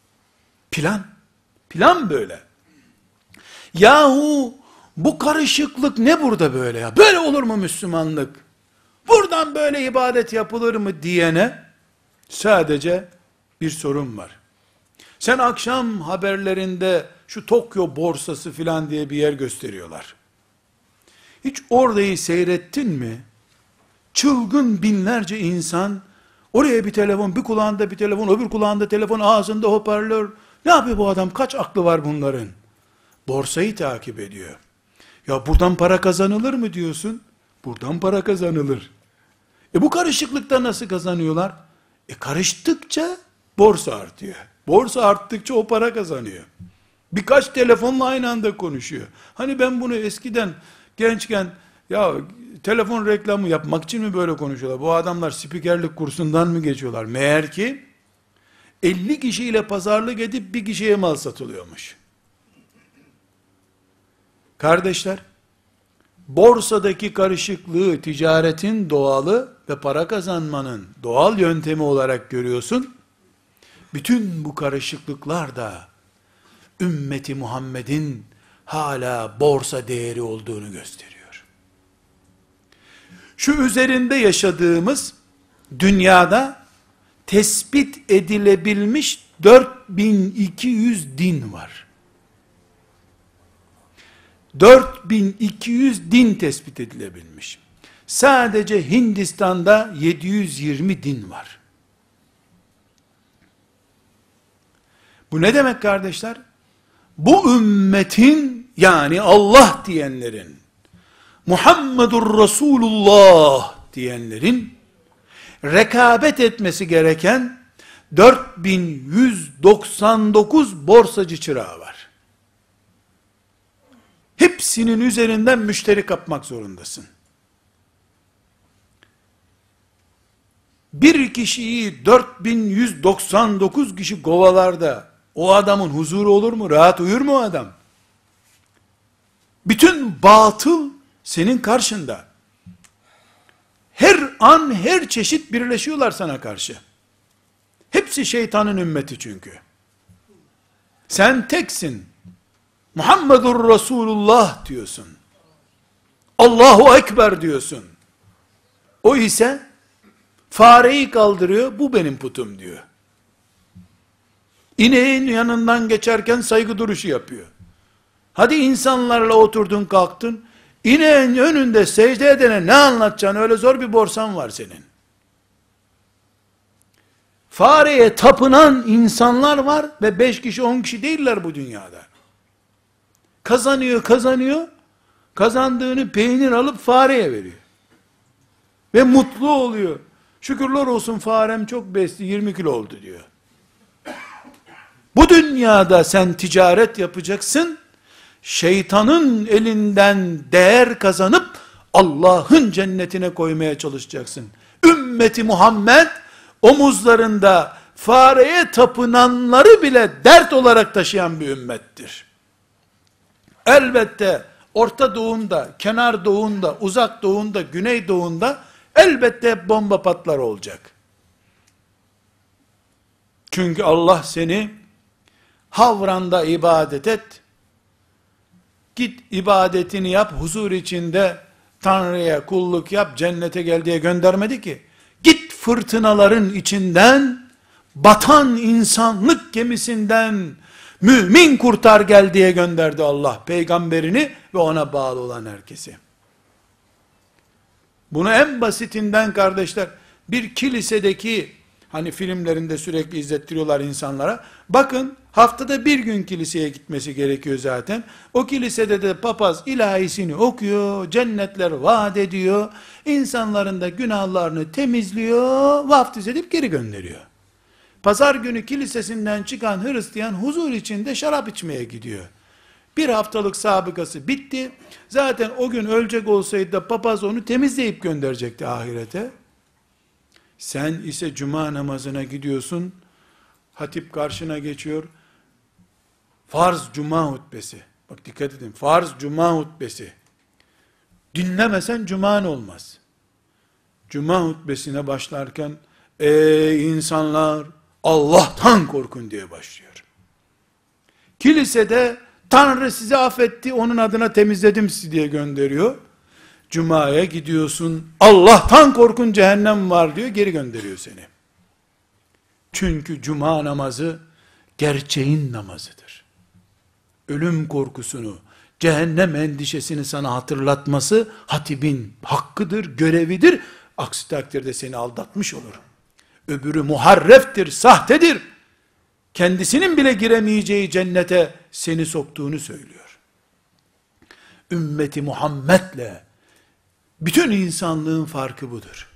Plan böyle. Yahu bu karışıklık ne burada böyle ya? Böyle olur mu Müslümanlık? Buradan böyle ibadet yapılır mı diyene sadece bir sorun var. Sen akşam haberlerinde şu Tokyo borsası filan diye bir yer gösteriyorlar. Hiç orayı seyrettin mi? Çılgın binlerce insan, oraya bir telefon, bir kulağında bir telefon, öbür kulağında telefon, ağzında hoparlör. Ne yapıyor bu adam? Kaç aklı var bunların? Borsayı takip ediyor. Ya buradan para kazanılır mı diyorsun? Buradan para kazanılır. Bu karışıklıkta nasıl kazanıyorlar? Karıştıkça borsa artıyor. Borsa arttıkça o para kazanıyor. Birkaç telefonla aynı anda konuşuyor. Hani ben bunu eskiden gençken ya telefon reklamı yapmak için mi böyle konuşuyorlar? Bu adamlar spikerlik kursundan mı geçiyorlar? Meğer ki 50 kişiyle pazarlık edip bir kişiye mal satılıyormuş. Kardeşler, borsadaki karışıklığı ticaretin doğalı ve para kazanmanın doğal yöntemi olarak görüyorsun. Bütün bu karışıklıklar da ümmeti Muhammed'in hala borsa değeri olduğunu gösteriyor. Şu üzerinde yaşadığımız dünyada tespit edilebilmiş 4200 din var. 4200 din tespit edilebilmiş. Sadece Hindistan'da 720 din var. Bu ne demek kardeşler? Bu ümmetin, yani Allah diyenlerin, Muhammedur Resulullah diyenlerin rekabet etmesi gereken 4199 borsacı çırağı var. Hepsinin üzerinden müşteri kapmak zorundasın. Bir kişiyi 4199 kişi kovalarda o adamın huzuru olur mu? Rahat uyur mu o adam? Bütün batıl senin karşında. Her an her çeşit birleşiyorlar sana karşı. Hepsi şeytanın ümmeti çünkü. Sen teksin. Muhammedur Resulullah diyorsun. Allahu Ekber diyorsun. O ise fareyi kaldırıyor, bu benim putum diyor. İneğin yanından geçerken saygı duruşu yapıyor. Hadi insanlarla oturdun kalktın, İneğin önünde secde edene ne anlatacaksın? Öyle zor bir borsan var senin. Fareye tapınan insanlar var ve 5 kişi 10 kişi değiller bu dünyada. Kazanıyor, kazandığını peynir alıp fareye veriyor. Ve mutlu oluyor. Şükürler olsun farem çok besli, 20 kilo oldu diyor. Bu dünyada sen ticaret yapacaksın, şeytanın elinden değer kazanıp Allah'ın cennetine koymaya çalışacaksın. Ümmeti Muhammed omuzlarında fareye tapınanları bile dert olarak taşıyan bir ümmettir. Elbette Orta Doğu'nda, Kenar Doğu'nda, Uzak Doğu'nda, Güney Doğu'nda elbette bomba patlar olacak. Çünkü Allah seni Havran'da ibadet et, git ibadetini yap, huzur içinde Tanrı'ya kulluk yap, cennete gel diye göndermedi ki. Git fırtınaların içinden, batan insanlık gemisinden, mümin kurtar gel diye gönderdi Allah peygamberini ve ona bağlı olan herkesi. Bunu en basitinden kardeşler, bir kilisedeki, hani filmlerinde sürekli izlettiriyorlar insanlara, bakın haftada bir gün kiliseye gitmesi gerekiyor zaten. O kilisede de papaz ilahisini okuyor, cennetler vaat ediyor, insanların da günahlarını temizliyor, vaftiz edip geri gönderiyor. Pazar günü kilisesinden çıkan Hristiyan huzur içinde şarap içmeye gidiyor. Bir haftalık sabıkası bitti. Zaten o gün ölecek olsaydı da papaz onu temizleyip gönderecekti ahirete. Sen ise cuma namazına gidiyorsun. Hatip karşına geçiyor. Farz cuma hutbesi. Bak dikkat edin. Farz cuma hutbesi. Dinlemesen cuman olmaz. Cuma hutbesine başlarken ey insanlar Allah'tan korkun diye başlıyor. Kilisede Tanrı sizi affetti, onun adına temizledim sizi diye gönderiyor. Cuma'ya gidiyorsun, Allah'tan korkun cehennem var diyor, geri gönderiyor seni. Çünkü cuma namazı gerçeğin namazıdır. Ölüm korkusunu, cehennem endişesini sana hatırlatması hatibin hakkıdır, görevidir. Aksi takdirde seni aldatmış olur. Öbürü muharreftir, sahtedir. Kendisinin bile giremeyeceği cennete seni soktuğunu söylüyor. Ümmeti Muhammed'le bütün insanlığın farkı budur.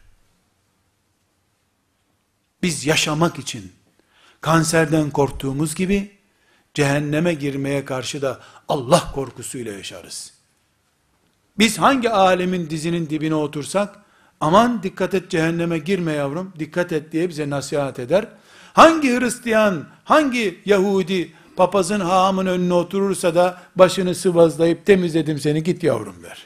Biz yaşamak için kanserden korktuğumuz gibi cehenneme girmeye karşı da Allah korkusuyla yaşarız. Biz hangi alemin dizinin dibine otursak, aman dikkat et cehenneme girme yavrum, dikkat et diye bize nasihat eder. Hangi Hristiyan, hangi Yahudi papazın hahamın önüne oturursa da başını sıvazlayıp temizledim seni git yavrum der.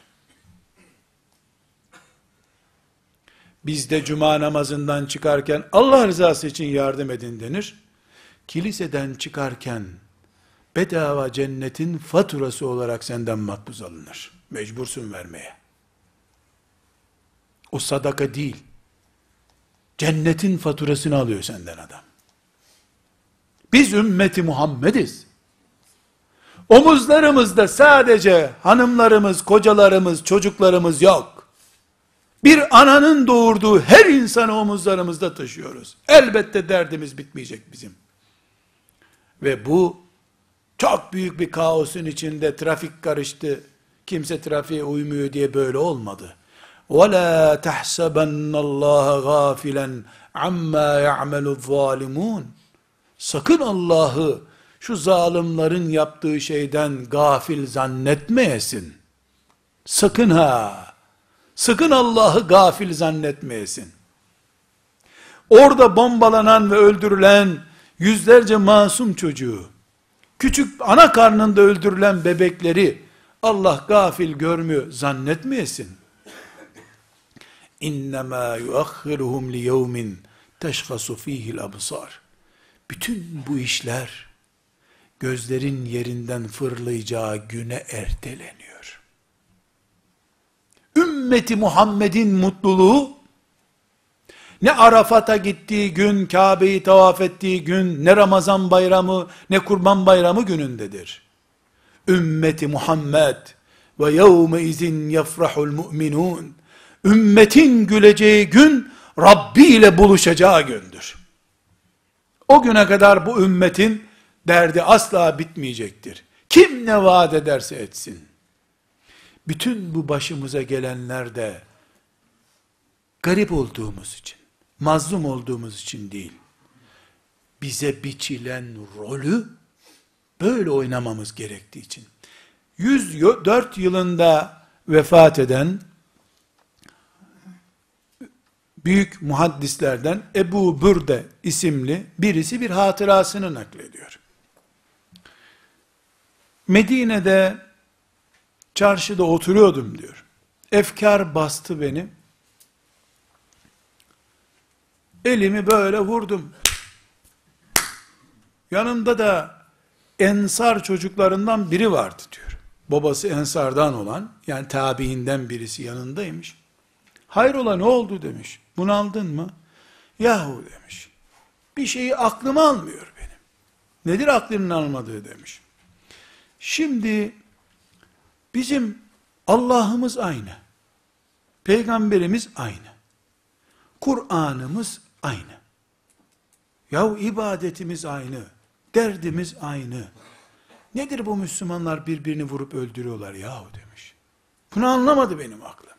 Biz de cuma namazından çıkarken Allah rızası için yardım edin denir. Kiliseden çıkarken bedava cennetin faturası olarak senden makbuz alınır. Mecbursun vermeye. O sadaka değil. Cennetin faturasını alıyor senden adam. Biz ümmeti Muhammediz. Omuzlarımızda sadece hanımlarımız, kocalarımız, çocuklarımız yok. Bir ananın doğurduğu her insanı omuzlarımızda taşıyoruz. Elbette derdimiz bitmeyecek bizim. Ve bu çok büyük bir kaosun içinde trafik karıştı. Kimse trafiğe uymuyor diye böyle olmadı. وَلَا تَحْسَبَنَّ اللّٰهَ غَافِلًا عَمَّا يَعْمَلُ الظَّالِمُونَ Sakın Allah'ı şu zalimlerin yaptığı şeyden gafil zannetmeyesin. Sakın ha! Sakın Allah'ı gafil zannetmeyesin. Orada bombalanan ve öldürülen yüzlerce masum çocuğu, küçük ana karnında öldürülen bebekleri Allah gafil görmüyor zannetmeyesin. İnnemâ yuakhiruhum li yevmin teşhasu fîhil absar. Bütün bu işler gözlerin yerinden fırlayacağı güne erteleniyor. Ümmeti Muhammed'in mutluluğu ne Arafat'a gittiği gün, Kabe'yi tavaf ettiği gün, ne Ramazan bayramı, ne Kurban bayramı günündedir. Ümmeti Muhammed ve yevme izin yefrahul mu'minun. Ümmetin güleceği gün Rabbi ile buluşacağı gündür. O güne kadar bu ümmetin derdi asla bitmeyecektir. Kim ne vaat ederse etsin. Bütün bu başımıza gelenler de garip olduğumuz için, mazlum olduğumuz için değil. Bize biçilen rolü böyle oynamamız gerektiği için. 104 yılında vefat eden büyük muhaddislerden Ebu Bürde isimli birisi bir hatırasını naklediyor. Medine'de çarşıda oturuyordum diyor. Efkar bastı beni. Elimi böyle vurdum. Yanımda da Ensar çocuklarından biri vardı diyor. Babası Ensardan olan, yani tabiinden birisi yanındaymış. Hayrola ne oldu demiş. Bunaldın mı? Yahu demiş. Bir şeyi aklım almıyor benim. Nedir aklının almadığı demiş. Şimdi bizim Allah'ımız aynı. Peygamberimiz aynı. Kur'an'ımız aynı. Yahu ibadetimiz aynı. Derdimiz aynı. Nedir bu Müslümanlar birbirini vurup öldürüyorlar yahu demiş. Bunu anlamadı benim aklım.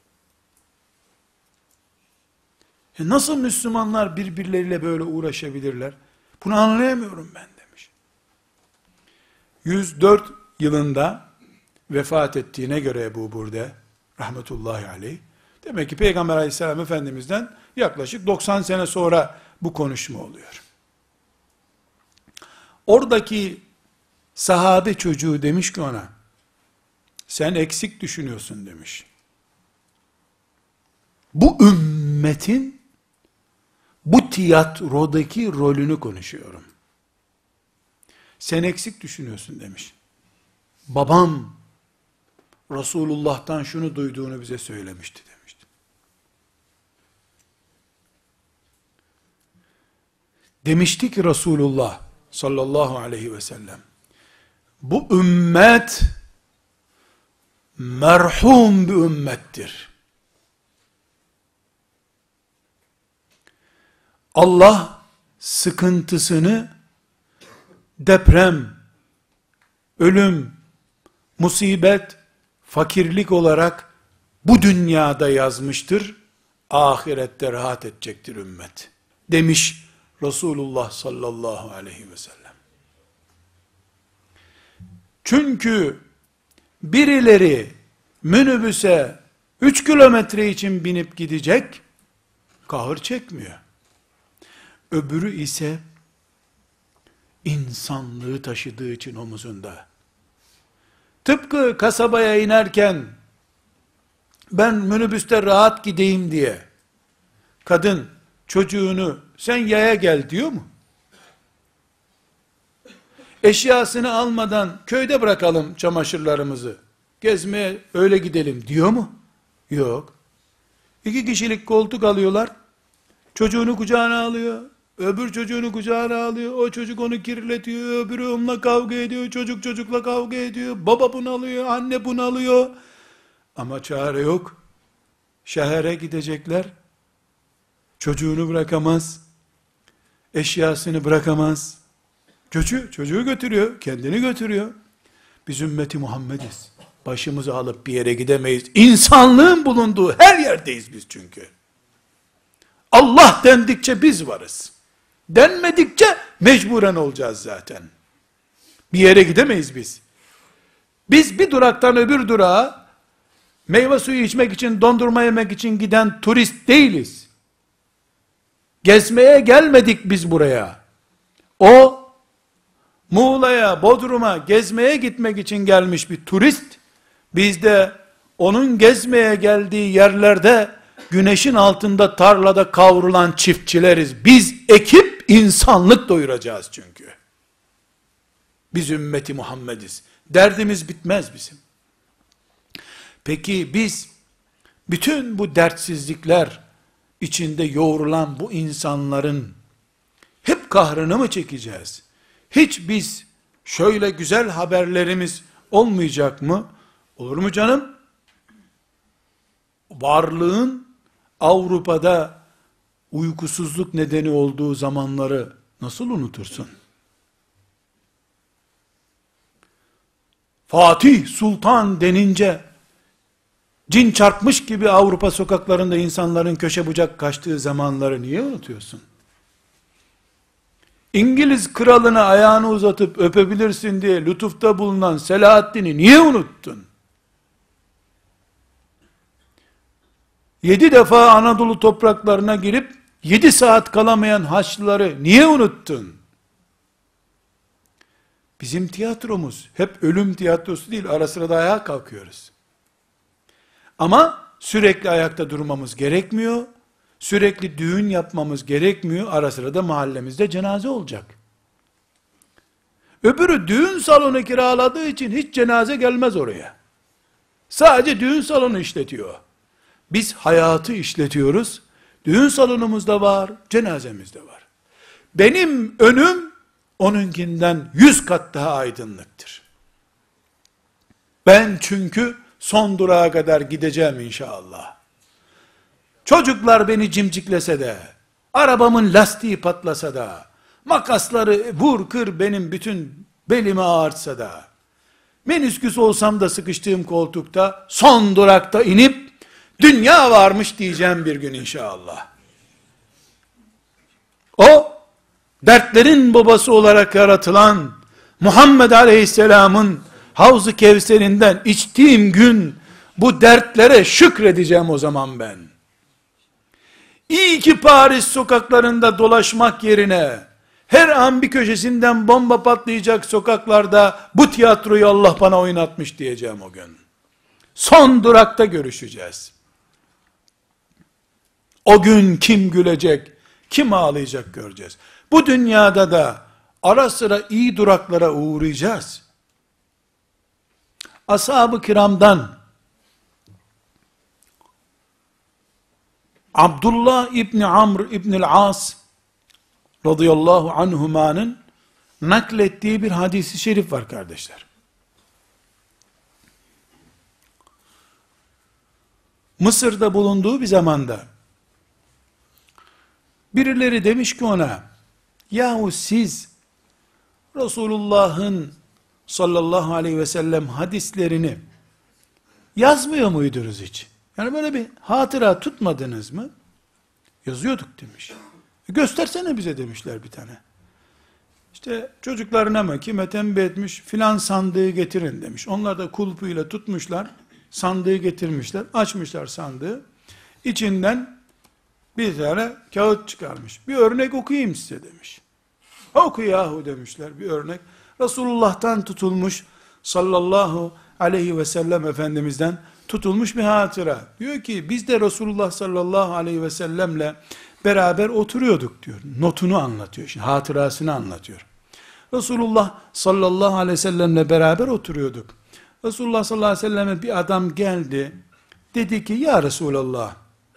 Nasıl Müslümanlar birbirleriyle böyle uğraşabilirler? Bunu anlayamıyorum ben demiş. 104 yılında vefat ettiğine göre Ebu Burde rahmetullahi aleyh, demek ki Peygamber aleyhisselam Efendimiz'den yaklaşık 90 sene sonra bu konuşma oluyor. Oradaki sahabe çocuğu demiş ki ona, sen eksik düşünüyorsun demiş. Bu ümmetin bu tiyatrodaki rolünü konuşuyorum. Sen eksik düşünüyorsun demiş. Babam Resulullah'tan şunu duyduğunu bize söylemişti demişti. Demişti ki Resulullah sallallahu aleyhi ve sellem, bu ümmet merhum bir ümmettir. Allah sıkıntısını deprem, ölüm, musibet, fakirlik olarak bu dünyada yazmıştır. Ahirette rahat edecektir ümmet. Demiş Resulullah sallallahu aleyhi ve sellem. Çünkü birileri minibüse 3 kilometre için binip gidecek, kahır çekmiyor. Öbürü ise insanlığı taşıdığı için omuzunda. Tıpkı kasabaya inerken ben minibüste rahat gideyim diye kadın çocuğunu sen yaya gel diyor mu? Eşyasını almadan köyde bırakalım çamaşırlarımızı, gezmeye öyle gidelim diyor mu? Yok. 2 kişilik koltuk alıyorlar, çocuğunu kucağına alıyor, öbür çocuğunu kucağına alıyor, o çocuk onu kirletiyor, öbürü onunla kavga ediyor, çocuk çocukla kavga ediyor, baba bunalıyor, anne bunalıyor, ama çare yok. Şehre gidecekler, çocuğunu bırakamaz, eşyasını bırakamaz, çocuğu götürüyor, kendini götürüyor. Biz ümmeti Muhammediz, başımızı alıp bir yere gidemeyiz, İnsanlığın bulunduğu her yerdeyiz biz çünkü. Allah dendikçe biz varız. Denmedikçe mecburen olacağız zaten. Bir yere gidemeyiz biz. Biz bir duraktan öbür durağa meyve suyu içmek için, dondurma yemek için giden turist değiliz. Gezmeye gelmedik biz buraya. O Muğla'ya, Bodrum'a gezmeye gitmek için gelmiş bir turist. Biz de onun gezmeye geldiği yerlerde güneşin altında tarlada kavrulan çiftçileriz. Biz ekip insanlık doyuracağız çünkü. Biz ümmeti Muhammediz. Derdimiz bitmez bizim. Peki biz bütün bu dertsizlikler içinde yoğrulan bu insanların hep kahrını mı çekeceğiz? Hiç biz şöyle güzel haberlerimiz olmayacak mı? Olur mu canım? Varlığın Avrupa'da uykusuzluk nedeni olduğu zamanları nasıl unutursun? Fatih Sultan denince cin çarpmış gibi Avrupa sokaklarında insanların köşe bucak kaçtığı zamanları niye unutuyorsun? İngiliz kralına ayağını uzatıp öpebilirsin diye lütufta bulunan Selahaddin'i niye unuttun? 7 defa Anadolu topraklarına girip 7 saat kalamayan Haçlıları niye unuttun? Bizim tiyatromuz hep ölüm tiyatrosu değil, ara sıra da ayağa kalkıyoruz. Ama sürekli ayakta durmamız gerekmiyor, sürekli düğün yapmamız gerekmiyor, ara sıra da mahallemizde cenaze olacak. Öbürü düğün salonu kiraladığı için hiç cenaze gelmez oraya. Sadece düğün salonu işletiyor. Biz hayatı işletiyoruz, düğün salonumuz da var, cenazemiz de var. Benim önüm, onunkinden 100 kat daha aydınlıktır. Ben çünkü son durağa kadar gideceğim inşallah. Çocuklar beni cimciklese de, arabamın lastiği patlasa da, makasları vur kır benim bütün belimi ağartsa da, menisküs olsam da sıkıştığım koltukta, son durakta inip, dünya varmış diyeceğim bir gün inşallah. O, dertlerin babası olarak yaratılan, Muhammed Aleyhisselam'ın Havz-ı Kevser'inden içtiğim gün bu dertlere şükredeceğim o zaman ben. İyi ki Paris sokaklarında dolaşmak yerine her an bir köşesinden bomba patlayacak sokaklarda bu tiyatroyu Allah bana oynatmış diyeceğim o gün. Son durakta görüşeceğiz. O gün kim gülecek, kim ağlayacak göreceğiz. Bu dünyada da ara sıra iyi duraklara uğrayacağız. Ashab-ı kiramdan Abdullah İbni Amr İbnül As radıyallahu anhumanın naklettiği bir hadisi şerif var kardeşler. Mısır'da bulunduğu bir zamanda birileri demiş ki ona, yahu siz Resulullah'ın sallallahu aleyhi ve sellem hadislerini yazmıyor muydunuz hiç? Yani böyle bir hatıra tutmadınız mı? Yazıyorduk demiş. Göstersene bize demişler bir tane. İşte çocuklarına mı kime tembih etmiş, filan sandığı getirin demiş. Onlar da kulpuyla tutmuşlar, sandığı getirmişler, açmışlar sandığı. İçinden bir tane kağıt çıkarmış. Bir örnek okuyayım size demiş. Oku yahu demişler bir örnek. Resulullah'tan tutulmuş sallallahu aleyhi ve sellem Efendimiz'den tutulmuş bir hatıra. Diyor ki biz de Resulullah sallallahu aleyhi ve sellemle beraber oturuyorduk diyor. Notunu anlatıyor. Şimdi hatırasını anlatıyor. Resulullah sallallahu aleyhi ve sellemle beraber oturuyorduk. Resulullah sallallahu aleyhi ve selleme bir adam geldi. Dedi ki ya Resulallah,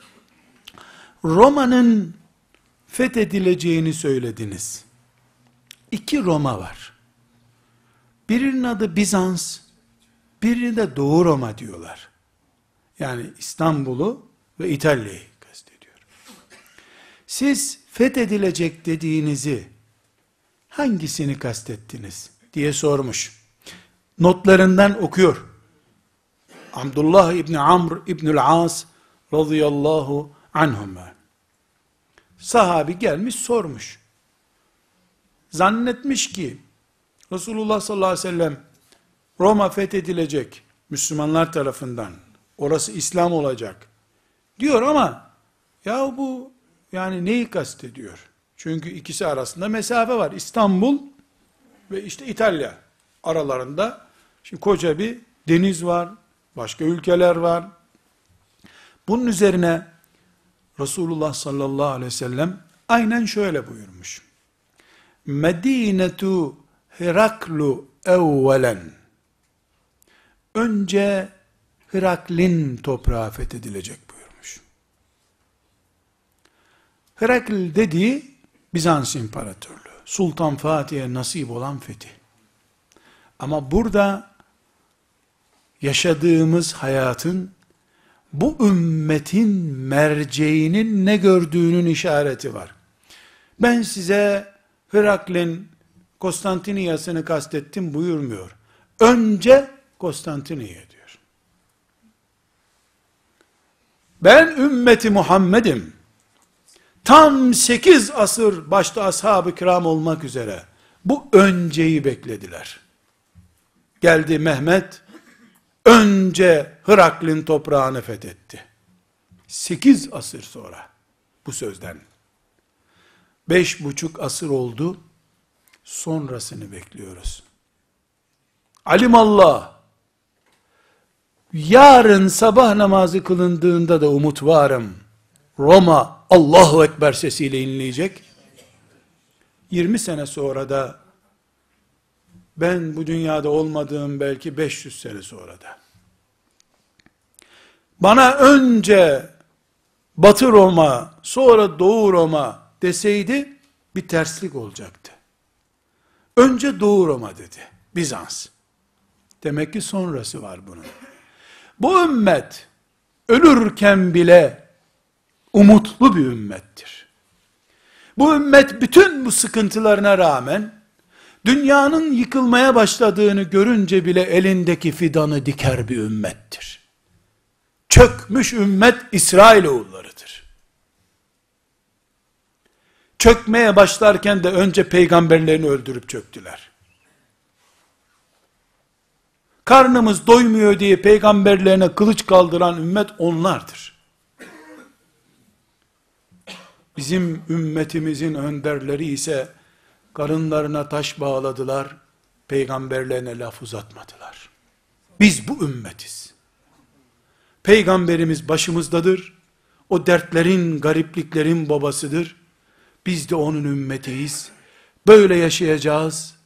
Roma'nın fethedileceğini söylediniz. 2 Roma var. Birinin adı Bizans, birini de Doğu Roma diyorlar. Yani İstanbul'u ve İtalya'yı kastediyor. Siz fethedilecek dediğinizi hangisini kastettiniz diye sormuş. Notlarından okuyor. Abdullah İbni Amr İbnül As radıyallahu anhuma. Sahabi gelmiş sormuş. Zannetmiş ki Resulullah sallallahu aleyhi ve sellem Roma fethedilecek Müslümanlar tarafından. Orası İslam olacak. Diyor ama ya bu yani neyi kastediyor? Çünkü ikisi arasında mesafe var. İstanbul ve işte İtalya aralarında şimdi koca bir deniz var. Başka ülkeler var. Bunun üzerine Resulullah sallallahu aleyhi ve sellem aynen şöyle buyurmuş. Medinetu Heraklu evvelen. Önce Heraklin toprağı fethedilecek buyurmuş. Herakl dediği Bizans İmparatorluğu. Sultan Fatih'e nasip olan fetih. Ama burada yaşadığımız hayatın bu ümmetin merceğinin ne gördüğünün işareti var. Ben size Heraklin Konstantiniyasını kastettim buyurmuyor. Önce Konstantiniye diyor. Ben ümmeti Muhammed'im. Tam 8 asır başta ashab-ı kiram olmak üzere bu önceyi beklediler. Geldi Mehmet, önce Heraklin toprağını fethetti. 8 asır sonra bu sözden. 5,5 asır oldu, sonrasını bekliyoruz. Alimallah, yarın sabah namazı kılındığında da umut varım. Roma Allahu Ekber sesiyle inleyecek. 20 sene sonra da ben bu dünyada olmadığım belki 500 sene sonra da. Bana önce Batı Roma, sonra Doğu Roma deseydi bir terslik olacaktı. Önce Doğu Roma dedi. Bizans. Demek ki sonrası var bunun. Bu ümmet ölürken bile umutlu bir ümmettir. Bu ümmet bütün bu sıkıntılarına rağmen dünyanın yıkılmaya başladığını görünce bile elindeki fidanı diker bir ümmettir. Çökmüş ümmet İsrailoğullarıdır. Çökmeye başlarken de önce peygamberlerini öldürüp çöktüler. Karnımız doymuyor diye peygamberlerine kılıç kaldıran ümmet onlardır. Bizim ümmetimizin önderleri ise karınlarına taş bağladılar, peygamberlerine laf uzatmadılar. Biz bu ümmetiz. Peygamberimiz başımızdadır. O dertlerin, garipliklerin babasıdır. Biz de onun ümmetiyiz. Böyle yaşayacağız.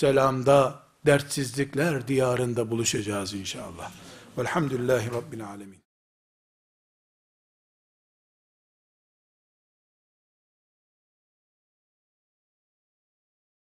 Darusselam'da dertsizlikler diyarında buluşacağız inşallah. Velhamdülillahi Rabbil alemin.